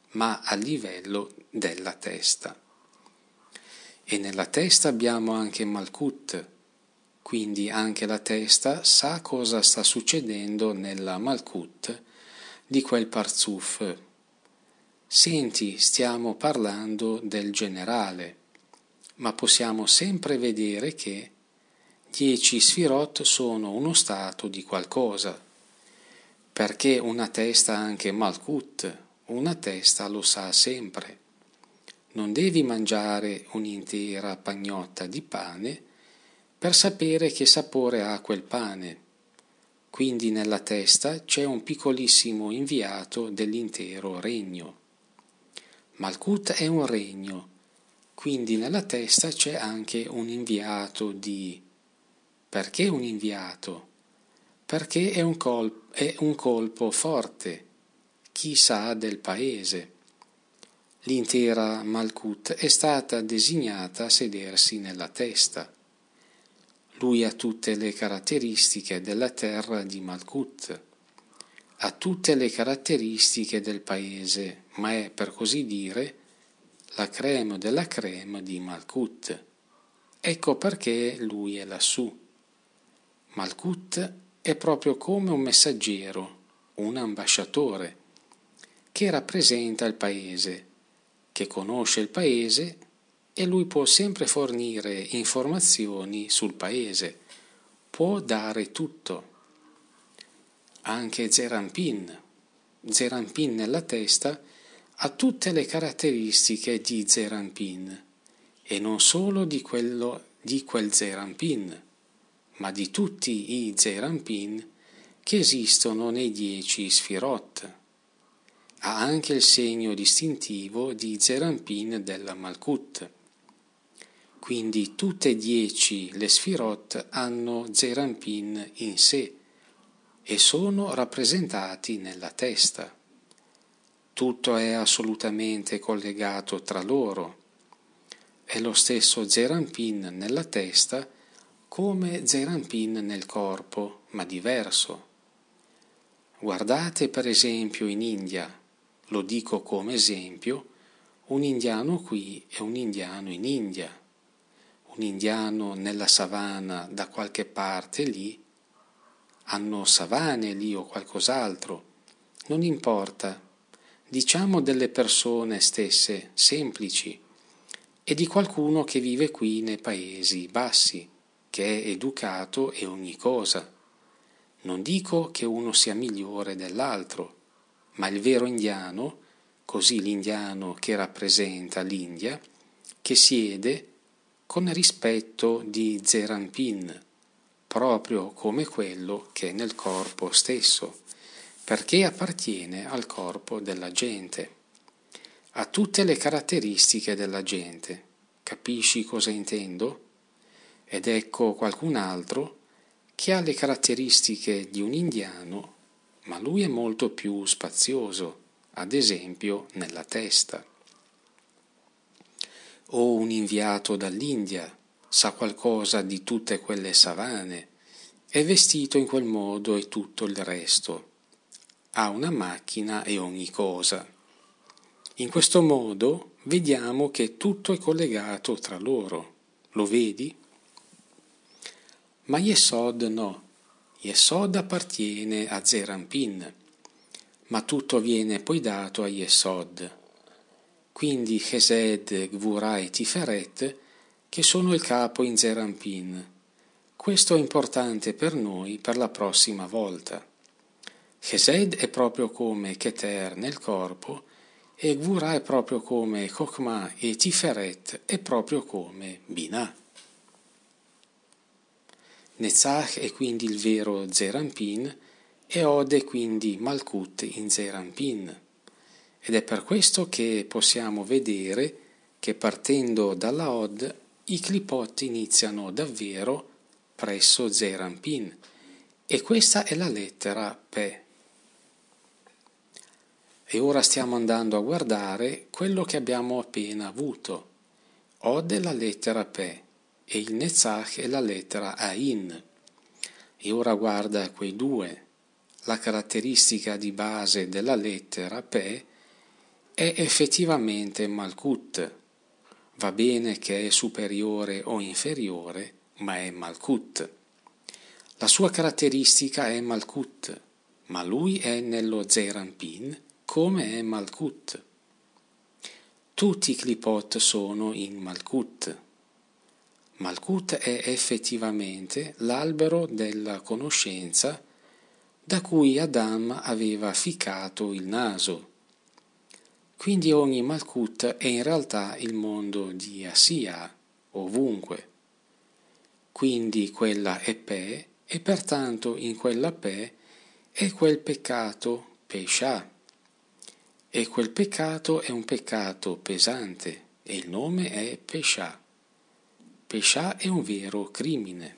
E nella testa abbiamo anche Malkut, quindi anche la testa sa cosa sta succedendo nella Malkut di quel Parzuf. Senti, stiamo parlando del generale, ma possiamo sempre vedere che 10 sfirot sono uno stato di qualcosa, perché una testa ha anche Malkut, una testa lo sa sempre. Non devi mangiare un'intera pagnotta di pane per sapere che sapore ha quel pane. Quindi nella testa c'è un piccolissimo inviato dell'intero regno. Malkut è un regno, quindi nella testa c'è anche un inviato di... Perché un inviato? Perché è un colpo forte, chi sa del paese. L'intera Malkut è stata designata a sedersi nella testa. Lui ha tutte le caratteristiche della terra di Malkut, ha tutte le caratteristiche del paese, ma è, per così dire, la crème della crème di Malkut. Ecco perché lui è lassù. Malkut è proprio come un messaggero, un ambasciatore, che rappresenta il paese, che conosce il paese e lui può sempre fornire informazioni sul paese, può dare tutto. Anche Zerampin nella testa ha tutte le caratteristiche di Zerampin, e non solo di quel Zerampin, ma di tutti i Zerampin che esistono nei 10 Sfirot. Ha anche il segno distintivo di Zerampin della Malkut. Quindi tutte e 10 le Sfirot hanno Zerampin in sé e sono rappresentati nella testa. Tutto è assolutamente collegato tra loro. È lo stesso Zerampin nella testa come Zerampin nel corpo, ma diverso. Guardate per esempio in India, lo dico come esempio, un indiano qui e un indiano in India. Un indiano nella savana da qualche parte lì, hanno savane lì o qualcos'altro, non importa, diciamo delle persone stesse, semplici, e di qualcuno che vive qui nei Paesi Bassi, che è educato e ogni cosa. Non dico che uno sia migliore dell'altro, ma il vero indiano, così l'indiano che rappresenta l'India, che siede con rispetto di Zerampin, proprio come quello che è nel corpo stesso, perché appartiene al corpo della gente. Ha tutte le caratteristiche della gente. Capisci cosa intendo? Ed ecco qualcun altro che ha le caratteristiche di un indiano, ma lui è molto più spazioso, ad esempio nella testa. O un inviato dall'India, sa qualcosa di tutte quelle savane, è vestito in quel modo e tutto il resto. Ha una macchina e ogni cosa. In questo modo vediamo che tutto è collegato tra loro. Lo vedi? Ma Yesod no. Yesod appartiene a Zerampin, ma tutto viene poi dato a Yesod. Quindi Chesed, Gvura e Tiferet, che sono il capo in Zerampin. Questo è importante per noi per la prossima volta. Chesed è proprio come Keter nel corpo e Gvura è proprio come Chokmah e Tiferet è proprio come Binah. Netzach è quindi il vero Zerampin e Od è quindi Malkut in Zerampin. Ed è per questo che possiamo vedere che partendo dalla Od i clipot iniziano davvero presso Zerampin e questa è la lettera Pe. E ora stiamo andando a guardare quello che abbiamo appena avuto. Od è la lettera Pe e il Netzach è la lettera Ain. E ora guarda quei due. La caratteristica di base della lettera Pe è effettivamente Malkut. Va bene che è superiore o inferiore, ma è Malkut. La sua caratteristica è Malkut, ma lui è nello Zerampin come è Malkut. Tutti i clipot sono in Malkut. Malkut è effettivamente l'albero della conoscenza da cui Adam aveva ficcato il naso. Quindi ogni Malkut è in realtà il mondo di Asiya, ovunque. Quindi quella è Pe e pertanto in quella Pe è quel peccato Pesha. E quel peccato è un peccato pesante e il nome è Pesha. Pesha è un vero crimine.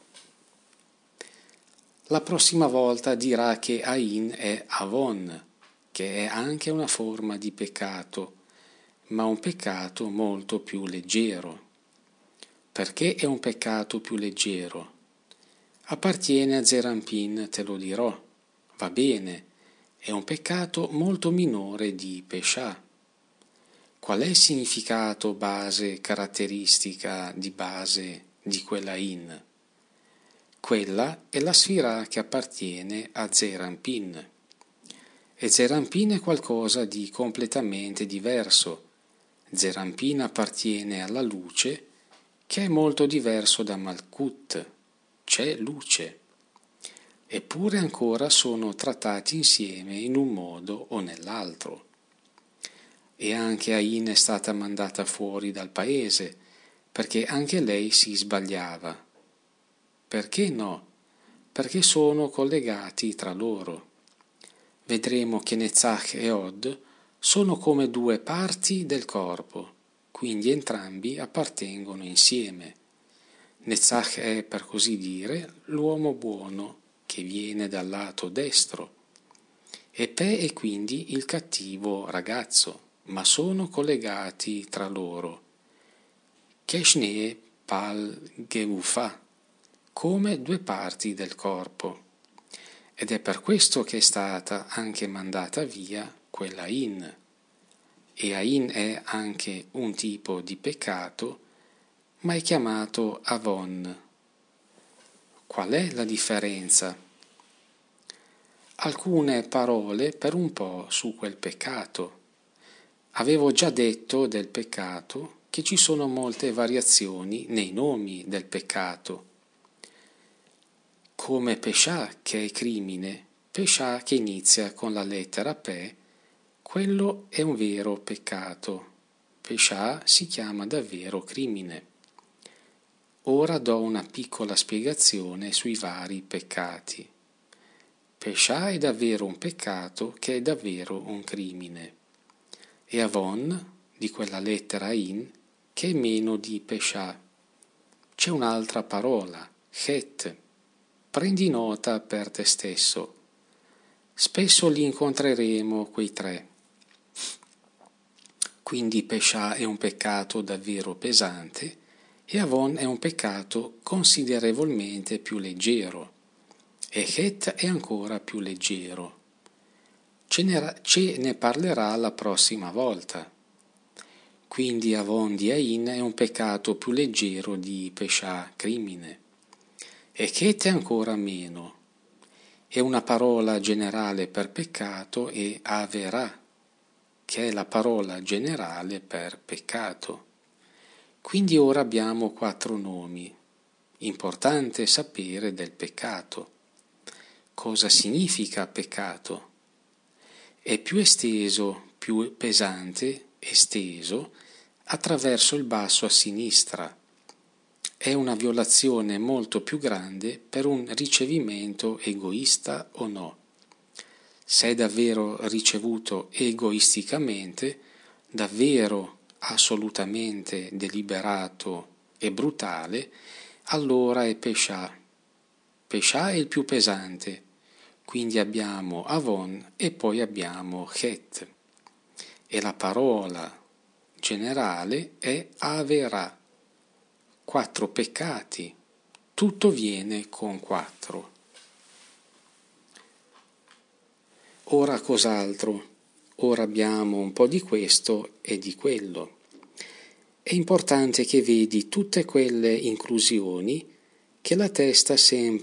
La prossima volta dirà che Ain è Avon, che è anche una forma di peccato, ma un peccato molto più leggero. Perché è un peccato più leggero? Appartiene a Zerampin, te lo dirò. Va bene, è un peccato molto minore di Pesha. Qual è il significato base, caratteristica di base di quella in? Quella è la sfira che appartiene a Zerampin. e Zerampin è qualcosa di completamente diverso. Zerampin appartiene alla luce, che è molto diverso da Malkut. C'è luce. Eppure ancora sono trattati insieme in un modo o nell'altro. E anche Ain è stata mandata fuori dal paese, perché anche lei si sbagliava. Perché no? Perché sono collegati tra loro. Vedremo che Netzach e Od sono come due parti del corpo, quindi entrambi appartengono insieme. Netzach è, per così dire, l'uomo buono che viene dal lato destro, e Pe è quindi il cattivo ragazzo, ma sono collegati tra loro. Keshnee pal Geufa, come due parti del corpo. Ed è per questo che è stata anche mandata via quella Ain. E Ain è anche un tipo di peccato, ma è chiamato Avon. Qual è la differenza? Alcune parole per un po' su quel peccato. Avevo già detto del peccato che ci sono molte variazioni nei nomi del peccato. Come Pesha, che è crimine, Pesha che inizia con la lettera Pe, quello è un vero peccato. Pesha si chiama davvero crimine. Ora do una piccola spiegazione sui vari peccati. Pesha è davvero un peccato che è davvero un crimine. E Avon, di quella lettera In, che è meno di Pesha. C'è un'altra parola, Het. Prendi nota per te stesso. Spesso li incontreremo quei tre. Quindi Pesha è un peccato davvero pesante e Avon è un peccato considerevolmente più leggero. E Het è ancora più leggero. Ce ne parlerà la prossima volta. Quindi Avon di Ain è un peccato più leggero di Pesha, crimine. E Het è ancora meno. È una parola generale per peccato e Averà, che è la parola generale per peccato. Quindi ora abbiamo 4 nomi. Importante sapere del peccato. Cosa significa peccato? È più esteso, più pesante, esteso, attraverso il basso a sinistra. È una violazione molto più grande per un ricevimento egoista o no. Se è davvero ricevuto egoisticamente, davvero assolutamente deliberato e brutale, allora è Pesha. Pesha è il più pesante, quindi abbiamo Avon e poi abbiamo Het. E la parola generale è Averà. 4 peccati, tutto viene con 4. Ora cos'altro? Ora abbiamo un po' di questo e di quello. È importante che vedi tutte quelle inclusioni che la testa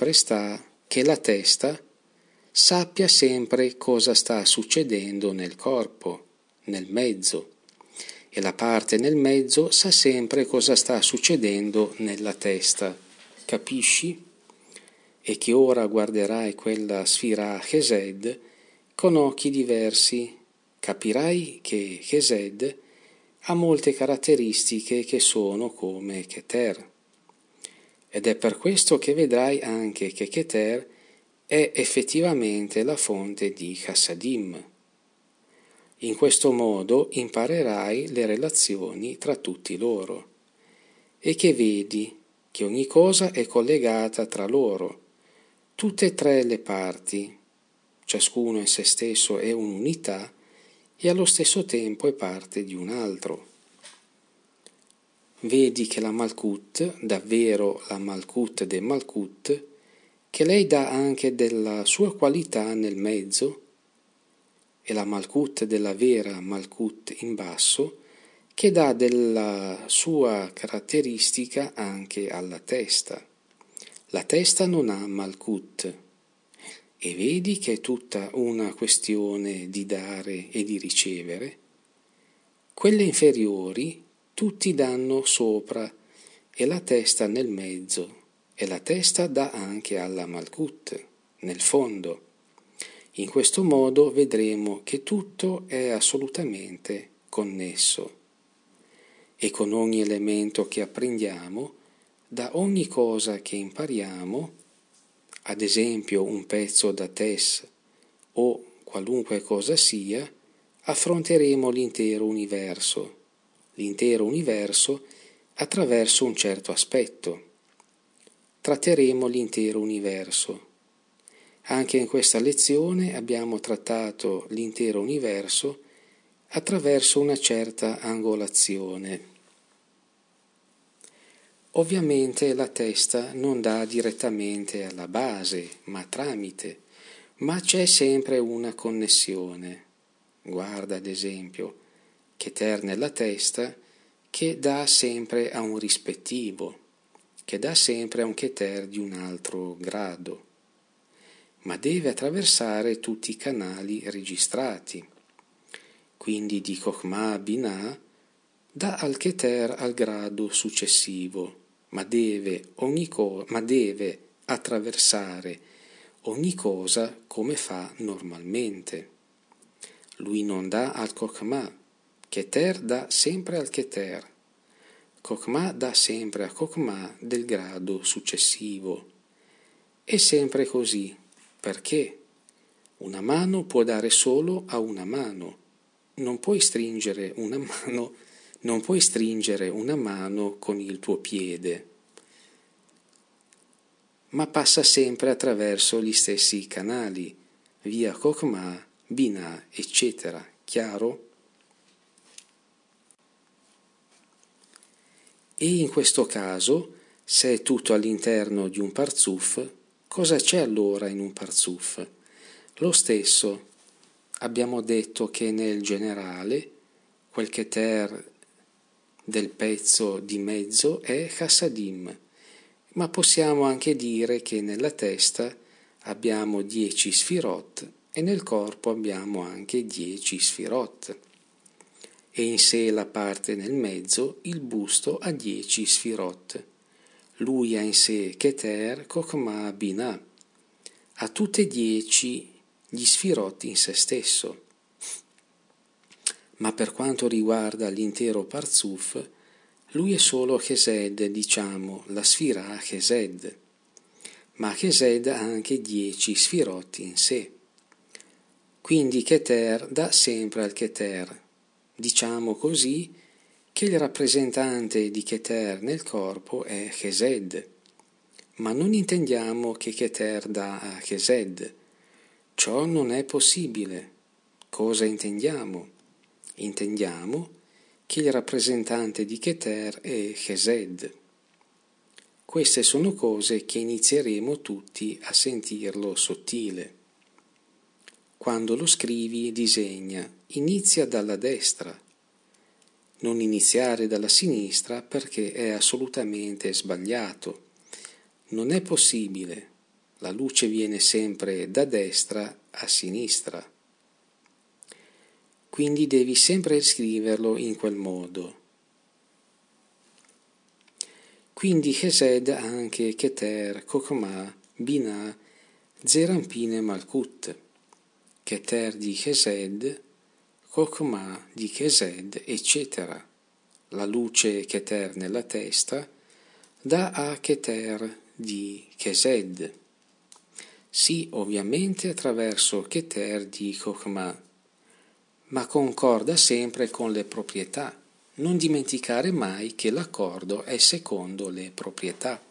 sappia sempre cosa sta succedendo nel corpo, nel mezzo. E la parte nel mezzo sa sempre cosa sta succedendo nella testa. Capisci? E che ora guarderai quella Sfira Chesed con occhi diversi. Capirai che Chesed ha molte caratteristiche che sono come Keter. Ed è per questo che vedrai anche che Keter è effettivamente la fonte di Chassadim. In questo modo imparerai le relazioni tra tutti loro e che vedi che ogni cosa è collegata tra loro, tutte e 3 le parti, ciascuno in se stesso è un'unità e allo stesso tempo è parte di un altro. Vedi che la Malkut, davvero la Malkut de Malkut, che lei dà anche della sua qualità nel mezzo, e la Malkut della vera Malkut in basso, che dà della sua caratteristica anche alla testa. La testa non ha Malkut. E vedi che è tutta una questione di dare e di ricevere? Quelle inferiori tutti danno sopra e la testa nel mezzo, e la testa dà anche alla Malkut, nel fondo. In questo modo vedremo che tutto è assolutamente connesso. E con ogni elemento che apprendiamo, da ogni cosa che impariamo, ad esempio un pezzo da Tess o qualunque cosa sia, affronteremo l'intero universo attraverso un certo aspetto. Tratteremo l'intero universo. Anche in questa lezione abbiamo trattato l'intero universo attraverso una certa angolazione. Ovviamente la testa non dà direttamente alla base, ma tramite, ma c'è sempre una connessione. Guarda ad esempio Keter nella testa che dà sempre a un rispettivo, che dà sempre a un Keter di un altro grado, ma deve attraversare tutti i canali registrati. Quindi di Chokhmah Binah dà al Keter al grado successivo, ma deve attraversare ogni cosa come fa normalmente. Lui non dà al Chokhmah, Keter dà sempre al Keter, Chokhmah dà sempre a Chokhmah del grado successivo. È sempre così, perché una mano può dare solo a una mano, non puoi stringere una mano con il tuo piede, ma passa sempre attraverso gli stessi canali, via Chokhmah, Binah, eccetera. Chiaro? E in questo caso, se è tutto all'interno di un parzuf, cosa c'è allora in un parzuf? Lo stesso, abbiamo detto che nel generale, quel Keter del pezzo di mezzo è Chassadim, ma possiamo anche dire che nella testa abbiamo 10 sfirot e nel corpo abbiamo anche 10 sfirot. E in sé la parte nel mezzo, il busto ha 10 sfirot. Lui ha in sé Keter, Chokhmah, Binah, ha tutte e 10 gli sfirot in se stesso. Ma per quanto riguarda l'intero Parzuf, lui è solo Chesed, diciamo, la sfira Chesed, ma Chesed ha anche 10 sfirot in sé. Quindi Keter dà sempre al Keter. Diciamo così che il rappresentante di Keter nel corpo è Chesed, ma non intendiamo che Keter dà a Chesed. Ciò non è possibile. Cosa intendiamo? Intendiamo che il rappresentante di Keter è Chesed. Queste sono cose che inizieremo tutti a sentirlo sottile. Quando lo scrivi, disegna, inizia dalla destra. Non iniziare dalla sinistra perché è assolutamente sbagliato. Non è possibile. La luce viene sempre da destra a sinistra. Quindi devi sempre scriverlo in quel modo. Quindi Chesed ha anche Keter, Chokhmah, Binah, Zerampin e Malkut. Keter di Chesed, Chokhmah di Chesed, eccetera. La luce Keter nella testa dà a Keter di Chesed. Sì, ovviamente attraverso Keter di Chokhmah, ma concorda sempre con le proprietà. Non dimenticare mai che l'accordo è secondo le proprietà.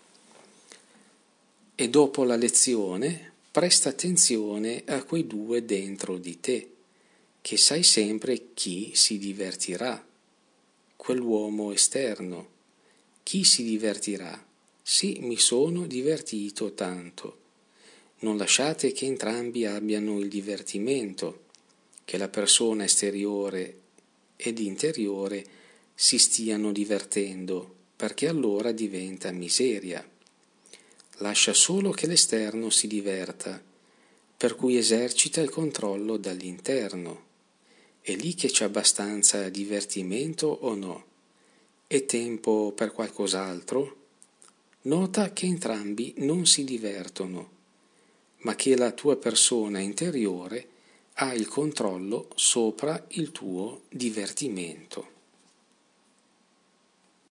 E dopo la lezione, presta attenzione a quei due dentro di te, che sai sempre chi si divertirà. Quell'uomo esterno. Chi si divertirà? Sì, mi sono divertito tanto. Non lasciate che entrambi abbiano il divertimento, che la persona esteriore ed interiore si stiano divertendo, perché allora diventa miseria. Lascia solo che l'esterno si diverta. per cui esercita il controllo dall'interno. È lì che c'è abbastanza divertimento o no? E tempo per qualcos'altro? Nota che entrambi non si divertono, ma che la tua persona interiore ha il controllo sopra il tuo divertimento.